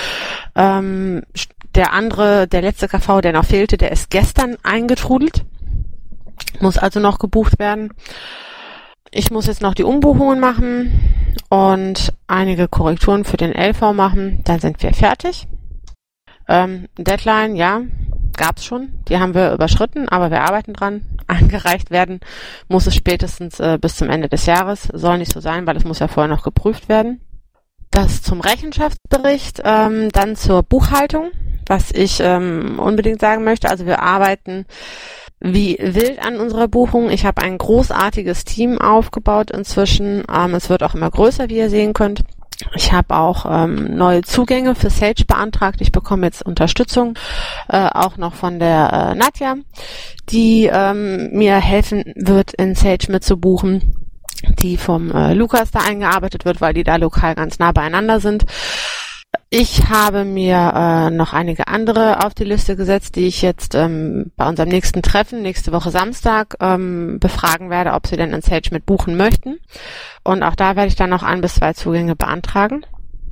Ähm, der andere, der letzte K V, der noch fehlte, der ist gestern eingetrudelt. Muss also noch gebucht werden. ich muss jetzt noch die Umbuchungen machen und einige Korrekturen für den L V machen. Dann sind wir fertig. Ähm, Deadline, ja, gab's schon. Die haben wir überschritten, aber wir arbeiten dran. Eingereicht werden muss es spätestens äh, bis zum Ende des Jahres. Soll nicht so sein, weil es muss ja vorher noch geprüft werden. Das zum Rechenschaftsbericht, ähm, dann zur Buchhaltung, was ich ähm, unbedingt sagen möchte. Also wir arbeiten wie wild an unserer Buchung. Ich habe ein großartiges Team aufgebaut inzwischen. Ähm, es wird auch immer größer, wie ihr sehen könnt. Ich habe auch ähm, neue Zugänge für Sage beantragt. Ich bekomme jetzt Unterstützung, äh, auch noch von der äh, Nadja, die ähm, mir helfen wird, in Sage mitzubuchen, die vom äh, Lukas da eingearbeitet wird, weil die da lokal ganz nah beieinander sind. Ich habe mir äh, noch einige andere auf die Liste gesetzt, die ich jetzt ähm, bei unserem nächsten Treffen, nächste Woche Samstag, ähm, befragen werde, ob sie denn in Sage mit buchen möchten. Und auch da werde ich dann noch ein bis zwei Zugänge beantragen.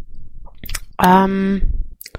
Ähm,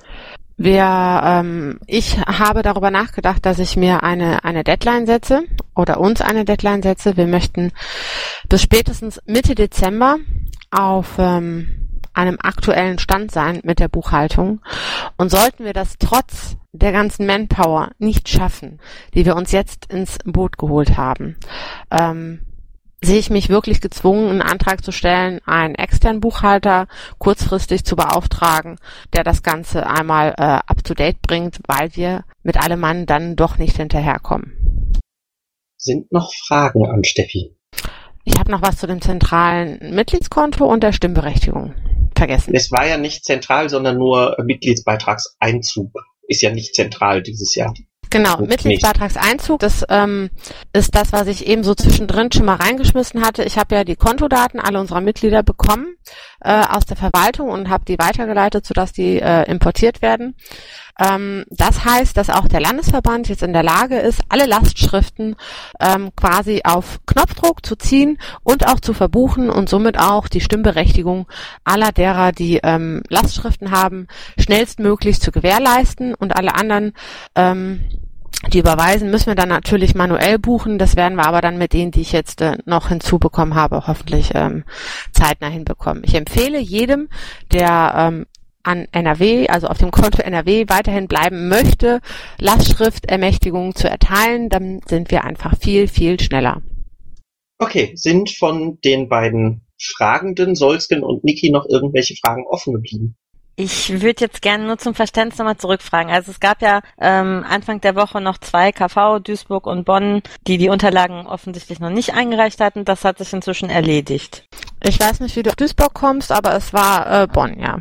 wir, ähm, ich habe darüber nachgedacht, dass ich mir eine, eine Deadline setze oder uns eine Deadline setze. Wir möchten bis spätestens Mitte Dezember auf ähm, einem aktuellen Stand sein mit der Buchhaltung. Und sollten wir das trotz der ganzen Manpower nicht schaffen, die wir uns jetzt ins Boot geholt haben, ähm, sehe ich mich wirklich gezwungen, einen Antrag zu stellen, einen externen Buchhalter kurzfristig zu beauftragen, der das Ganze einmal äh, up-to-date bringt, weil wir mit allem Mann dann doch nicht hinterherkommen. Sind noch Fragen an Steffi? Ich habe noch was zu dem zentralen Mitgliedskonto und der Stimmberechtigung vergessen. Es war ja nicht zentral, sondern nur Mitgliedsbeitragseinzug. Ist ja nicht zentral dieses Jahr. Genau, und Mitgliedsbeitragseinzug, das ähm, ist das, was ich eben so zwischendrin schon mal reingeschmissen hatte. Ich habe ja die Kontodaten aller unserer Mitglieder bekommen äh, aus der Verwaltung und habe die weitergeleitet, sodass die äh, importiert werden. Ähm, das heißt, dass auch der Landesverband jetzt in der Lage ist, alle Lastschriften ähm, quasi auf Knopfdruck zu ziehen und auch zu verbuchen und somit auch die Stimmberechtigung aller derer, die ähm, Lastschriften haben, schnellstmöglich zu gewährleisten und alle anderen ähm, die überweisen, müssen wir dann natürlich manuell buchen. Das werden wir aber dann mit denen, die ich jetzt äh, noch hinzubekommen habe, hoffentlich ähm, zeitnah hinbekommen. Ich empfehle jedem, der ähm, an N R W, also auf dem Konto N R W weiterhin bleiben möchte, Lastschriftermächtigungen zu erteilen, dann sind wir einfach viel, viel schneller. Okay, sind von den beiden Fragenden, Solsken und Niki, noch irgendwelche Fragen offen geblieben? Ich würde jetzt gerne nur zum Verständnis nochmal zurückfragen. Also es gab ja ähm, Anfang der Woche noch zwei K V, Duisburg und Bonn, die die Unterlagen offensichtlich noch nicht eingereicht hatten. Das hat sich inzwischen erledigt. Ich weiß nicht, wie du auf Duisburg kommst, aber es war äh, Bonn, ja.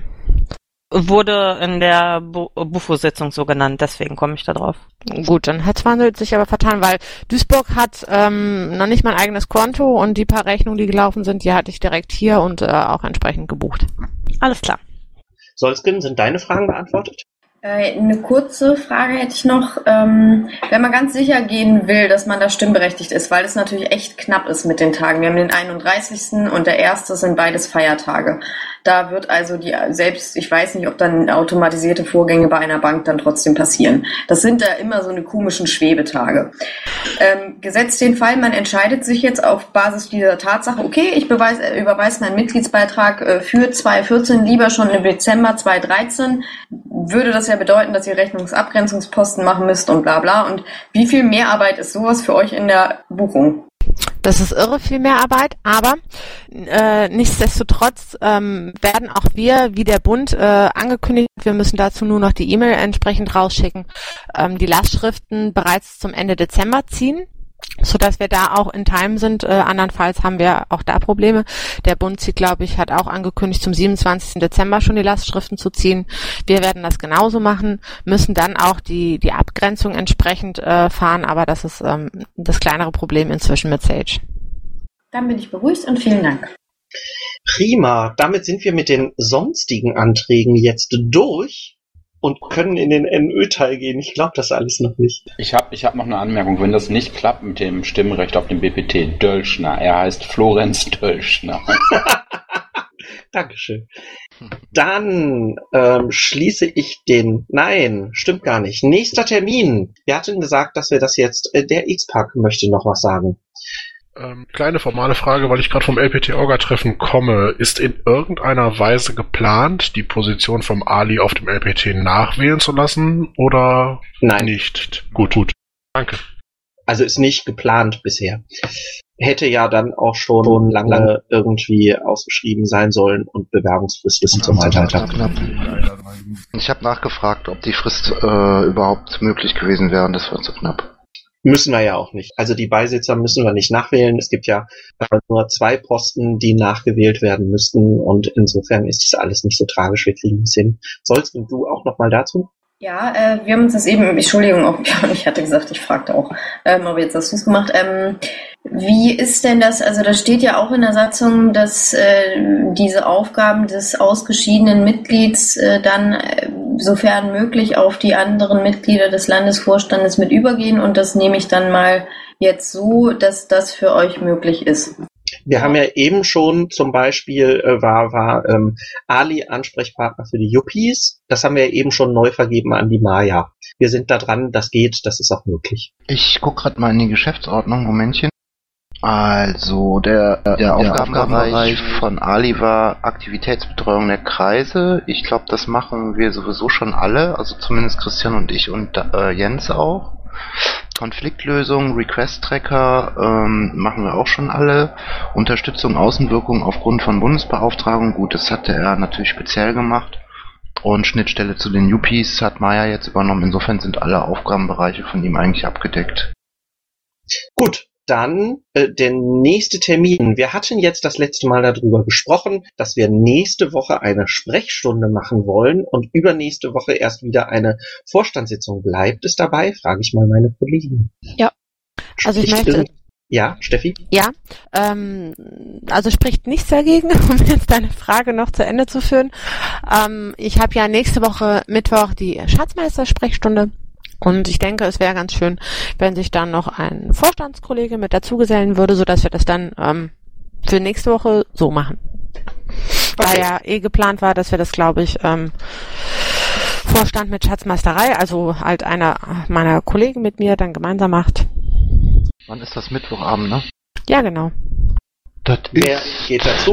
Wurde in der Bu- Bufo-Sitzung so genannt, deswegen komme ich da drauf. Gut, dann hat es sich aber vertan, weil Duisburg hat ähm, noch nicht mein eigenes Konto und die paar Rechnungen, die gelaufen sind, die hatte ich direkt hier und äh, auch entsprechend gebucht. Alles klar. Solsken, sind deine Fragen beantwortet? Äh, eine kurze Frage hätte ich noch. Ähm, wenn man ganz sicher gehen will, dass man da stimmberechtigt ist, weil es natürlich echt knapp ist mit den Tagen. Wir haben den einunddreißigsten und der erste sind beides Feiertage. Da wird also die, selbst, ich weiß nicht, ob dann automatisierte Vorgänge bei einer Bank dann trotzdem passieren. Das sind da immer so eine komischen Schwebetage. Ähm, gesetzt den Fall, man entscheidet sich jetzt auf Basis dieser Tatsache, okay, ich beweis, äh, überweise meinen Mitgliedsbeitrag äh, für zwanzig vierzehn lieber schon im Dezember zwanzig dreizehn, würde das ja bedeuten, dass ihr Rechnungsabgrenzungsposten machen müsst und bla bla. Und wie viel Mehrarbeit ist sowas für euch in der Buchung? Das ist irre viel mehr Arbeit, aber äh, nichtsdestotrotz ähm, werden auch wir, wie der Bund, äh, angekündigt, wir müssen dazu nur noch die E-Mail entsprechend rausschicken, ähm, die Lastschriften bereits zum Ende Dezember ziehen, sodass wir da auch in Time sind. Äh, andernfalls haben wir auch da Probleme. Der Bund zieht, glaube ich, hat auch angekündigt, zum siebenundzwanzigsten Dezember schon die Lastschriften zu ziehen. Wir werden das genauso machen, müssen dann auch die die Abgrenzung entsprechend äh, fahren, aber das ist ähm, das kleinere Problem inzwischen mit Sage. Dann bin ich beruhigt und vielen Dank. Prima, damit sind wir mit den sonstigen Anträgen jetzt durch und können in den N Ö-Teil gehen. Ich glaube das alles noch nicht. Ich habe ich hab noch eine Anmerkung. Wenn das nicht klappt mit dem Stimmrecht auf dem B P T, Dölschner. Er heißt Florenz Dölschner. Dankeschön. Dann ähm, schließe ich den... Nein, stimmt gar nicht. Nächster Termin. Wir hatten gesagt, dass wir das jetzt... Äh, der X-Pack möchte noch was sagen. Ähm, kleine formale Frage, weil ich gerade vom L P T-Orga-Treffen komme. Ist in irgendeiner Weise geplant, die Position vom Ali auf dem L P T nachwählen zu lassen oder Nein. nicht? Gut, gut. Danke. Also ist nicht geplant bisher. Hätte ja dann auch schon lange irgendwie ausgeschrieben sein sollen und Bewerbungsfrist ist zum Zeitalter. Ich habe nachgefragt, ob die Frist äh, überhaupt möglich gewesen wäre und das war zu knapp. Müssen wir ja auch nicht. Also die Beisitzer müssen wir nicht nachwählen. Es gibt ja nur zwei Posten, die nachgewählt werden müssten und insofern ist das alles nicht so tragisch. Wir kriegen es hin. Sollst du auch noch mal dazu? Ja, äh, wir haben uns das eben, Entschuldigung, auch Björn, ich hatte gesagt, ich fragte auch, ähm, aber jetzt hast du es gemacht. Ähm, wie ist denn das, also da steht ja auch in der Satzung, dass äh, diese Aufgaben des ausgeschiedenen Mitglieds äh, dann, äh, sofern möglich, auf die anderen Mitglieder des Landesvorstandes mit übergehen und das nehme ich dann mal jetzt so, dass das für euch möglich ist. Wir haben ja eben schon zum Beispiel äh, war war ähm, Ali Ansprechpartner für die Yuppies. Das haben wir ja eben schon neu vergeben an die Maya. Wir sind da dran, das geht, das ist auch möglich. Ich gucke gerade mal in die Geschäftsordnung, Momentchen. Also der, der, der Aufgabenbereich von Ali war Aktivitätsbetreuung der Kreise. Ich glaube, das machen wir sowieso schon alle, also zumindest Christian und ich und äh, Jens auch. Konfliktlösung, Request-Tracker ähm, machen wir auch schon alle. Unterstützung, Außenwirkung aufgrund von Bundesbeauftragung, gut, das hatte er natürlich speziell gemacht. Und Schnittstelle zu den U Ps hat Maya jetzt übernommen. Insofern sind alle Aufgabenbereiche von ihm eigentlich abgedeckt. Gut, dann äh, der nächste Termin. Wir hatten jetzt das letzte Mal darüber gesprochen, dass wir nächste Woche eine Sprechstunde machen wollen und übernächste Woche erst wieder eine Vorstandssitzung. Bleibt es dabei? Frage ich mal meine Kollegen. Ja, also ich möchte... Ja, Steffi? Ja, ähm, also spricht nichts dagegen, um jetzt deine Frage noch zu Ende zu führen. Ähm, ich habe ja nächste Woche Mittwoch die Schatzmeister-Sprechstunde. Und ich denke, es wäre ganz schön, wenn sich dann noch ein Vorstandskollege mit dazugesellen würde, sodass wir das dann ähm, für nächste Woche so machen. Okay. Da ja eh geplant war, dass wir das, glaube ich, ähm, Vorstand mit Schatzmeisterei, also halt einer meiner Kollegen mit mir dann gemeinsam macht. Wann ist das? Mittwochabend, ne? Ja, genau. Das Wer geht dazu?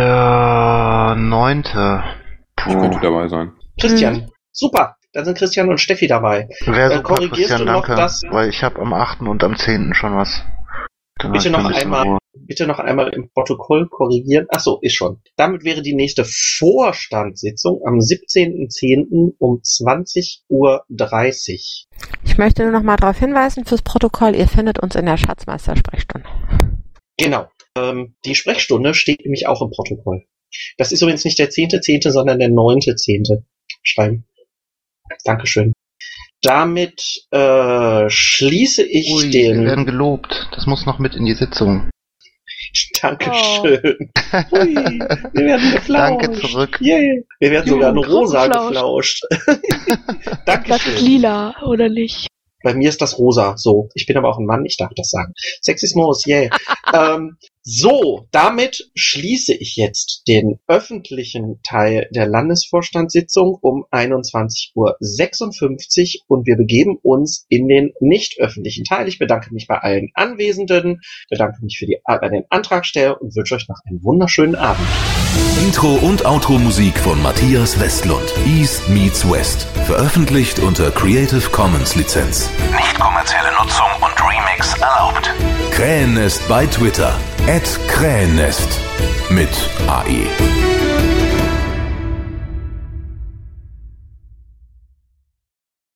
Der neunte. Ich könnte dabei sein. Christian, Mhm. super. Dann sind Christian und Steffi dabei. Wäre Äh, super, korrigierst Christian, du noch danke. das? Weil ich habe am achten und am zehnten schon was. Dann Bitte hab ich noch ein bisschen einmal, Ruhe. bitte noch einmal im Protokoll korrigieren. Ach so, ist schon. Damit wäre die nächste Vorstandssitzung am siebzehnten zehnten um zwanzig Uhr dreißig. Ich möchte nur noch mal darauf hinweisen, fürs Protokoll, ihr findet uns in der Schatzmeister-Sprechstunde. Genau. Ähm, die Sprechstunde steht nämlich auch im Protokoll. Das ist übrigens nicht der zehnte zehnte, sondern der neunte zehnte Schreiben. Dankeschön. Damit äh, schließe ich Ui, den... wir werden gelobt. Das muss noch mit in die Sitzung. Dankeschön. Oh. Ui, wir werden geflauscht. Danke zurück. Yeah. Wir werden Juhu, sogar in rosa geflauscht. geflauscht. Dankeschön. Das ist lila, oder nicht? Bei mir ist das rosa. So, ich bin aber auch ein Mann, ich darf das sagen. Sexismus, yeah. ähm, so, damit schließe ich jetzt den öffentlichen Teil der Landesvorstandssitzung um einundzwanzig Uhr sechsundfünfzig und wir begeben uns in den nicht öffentlichen Teil. Ich bedanke mich bei allen Anwesenden, bedanke mich für die, bei den Antragsteller und wünsche euch noch einen wunderschönen Abend. Intro und Outro Musik von Matthias Westlund. East meets West. Veröffentlicht unter Creative Commons Lizenz. Nicht kommerzielle Nutzung und Remix erlaubt. Krähennest bei Twitter. at Krähennest. Mit A E.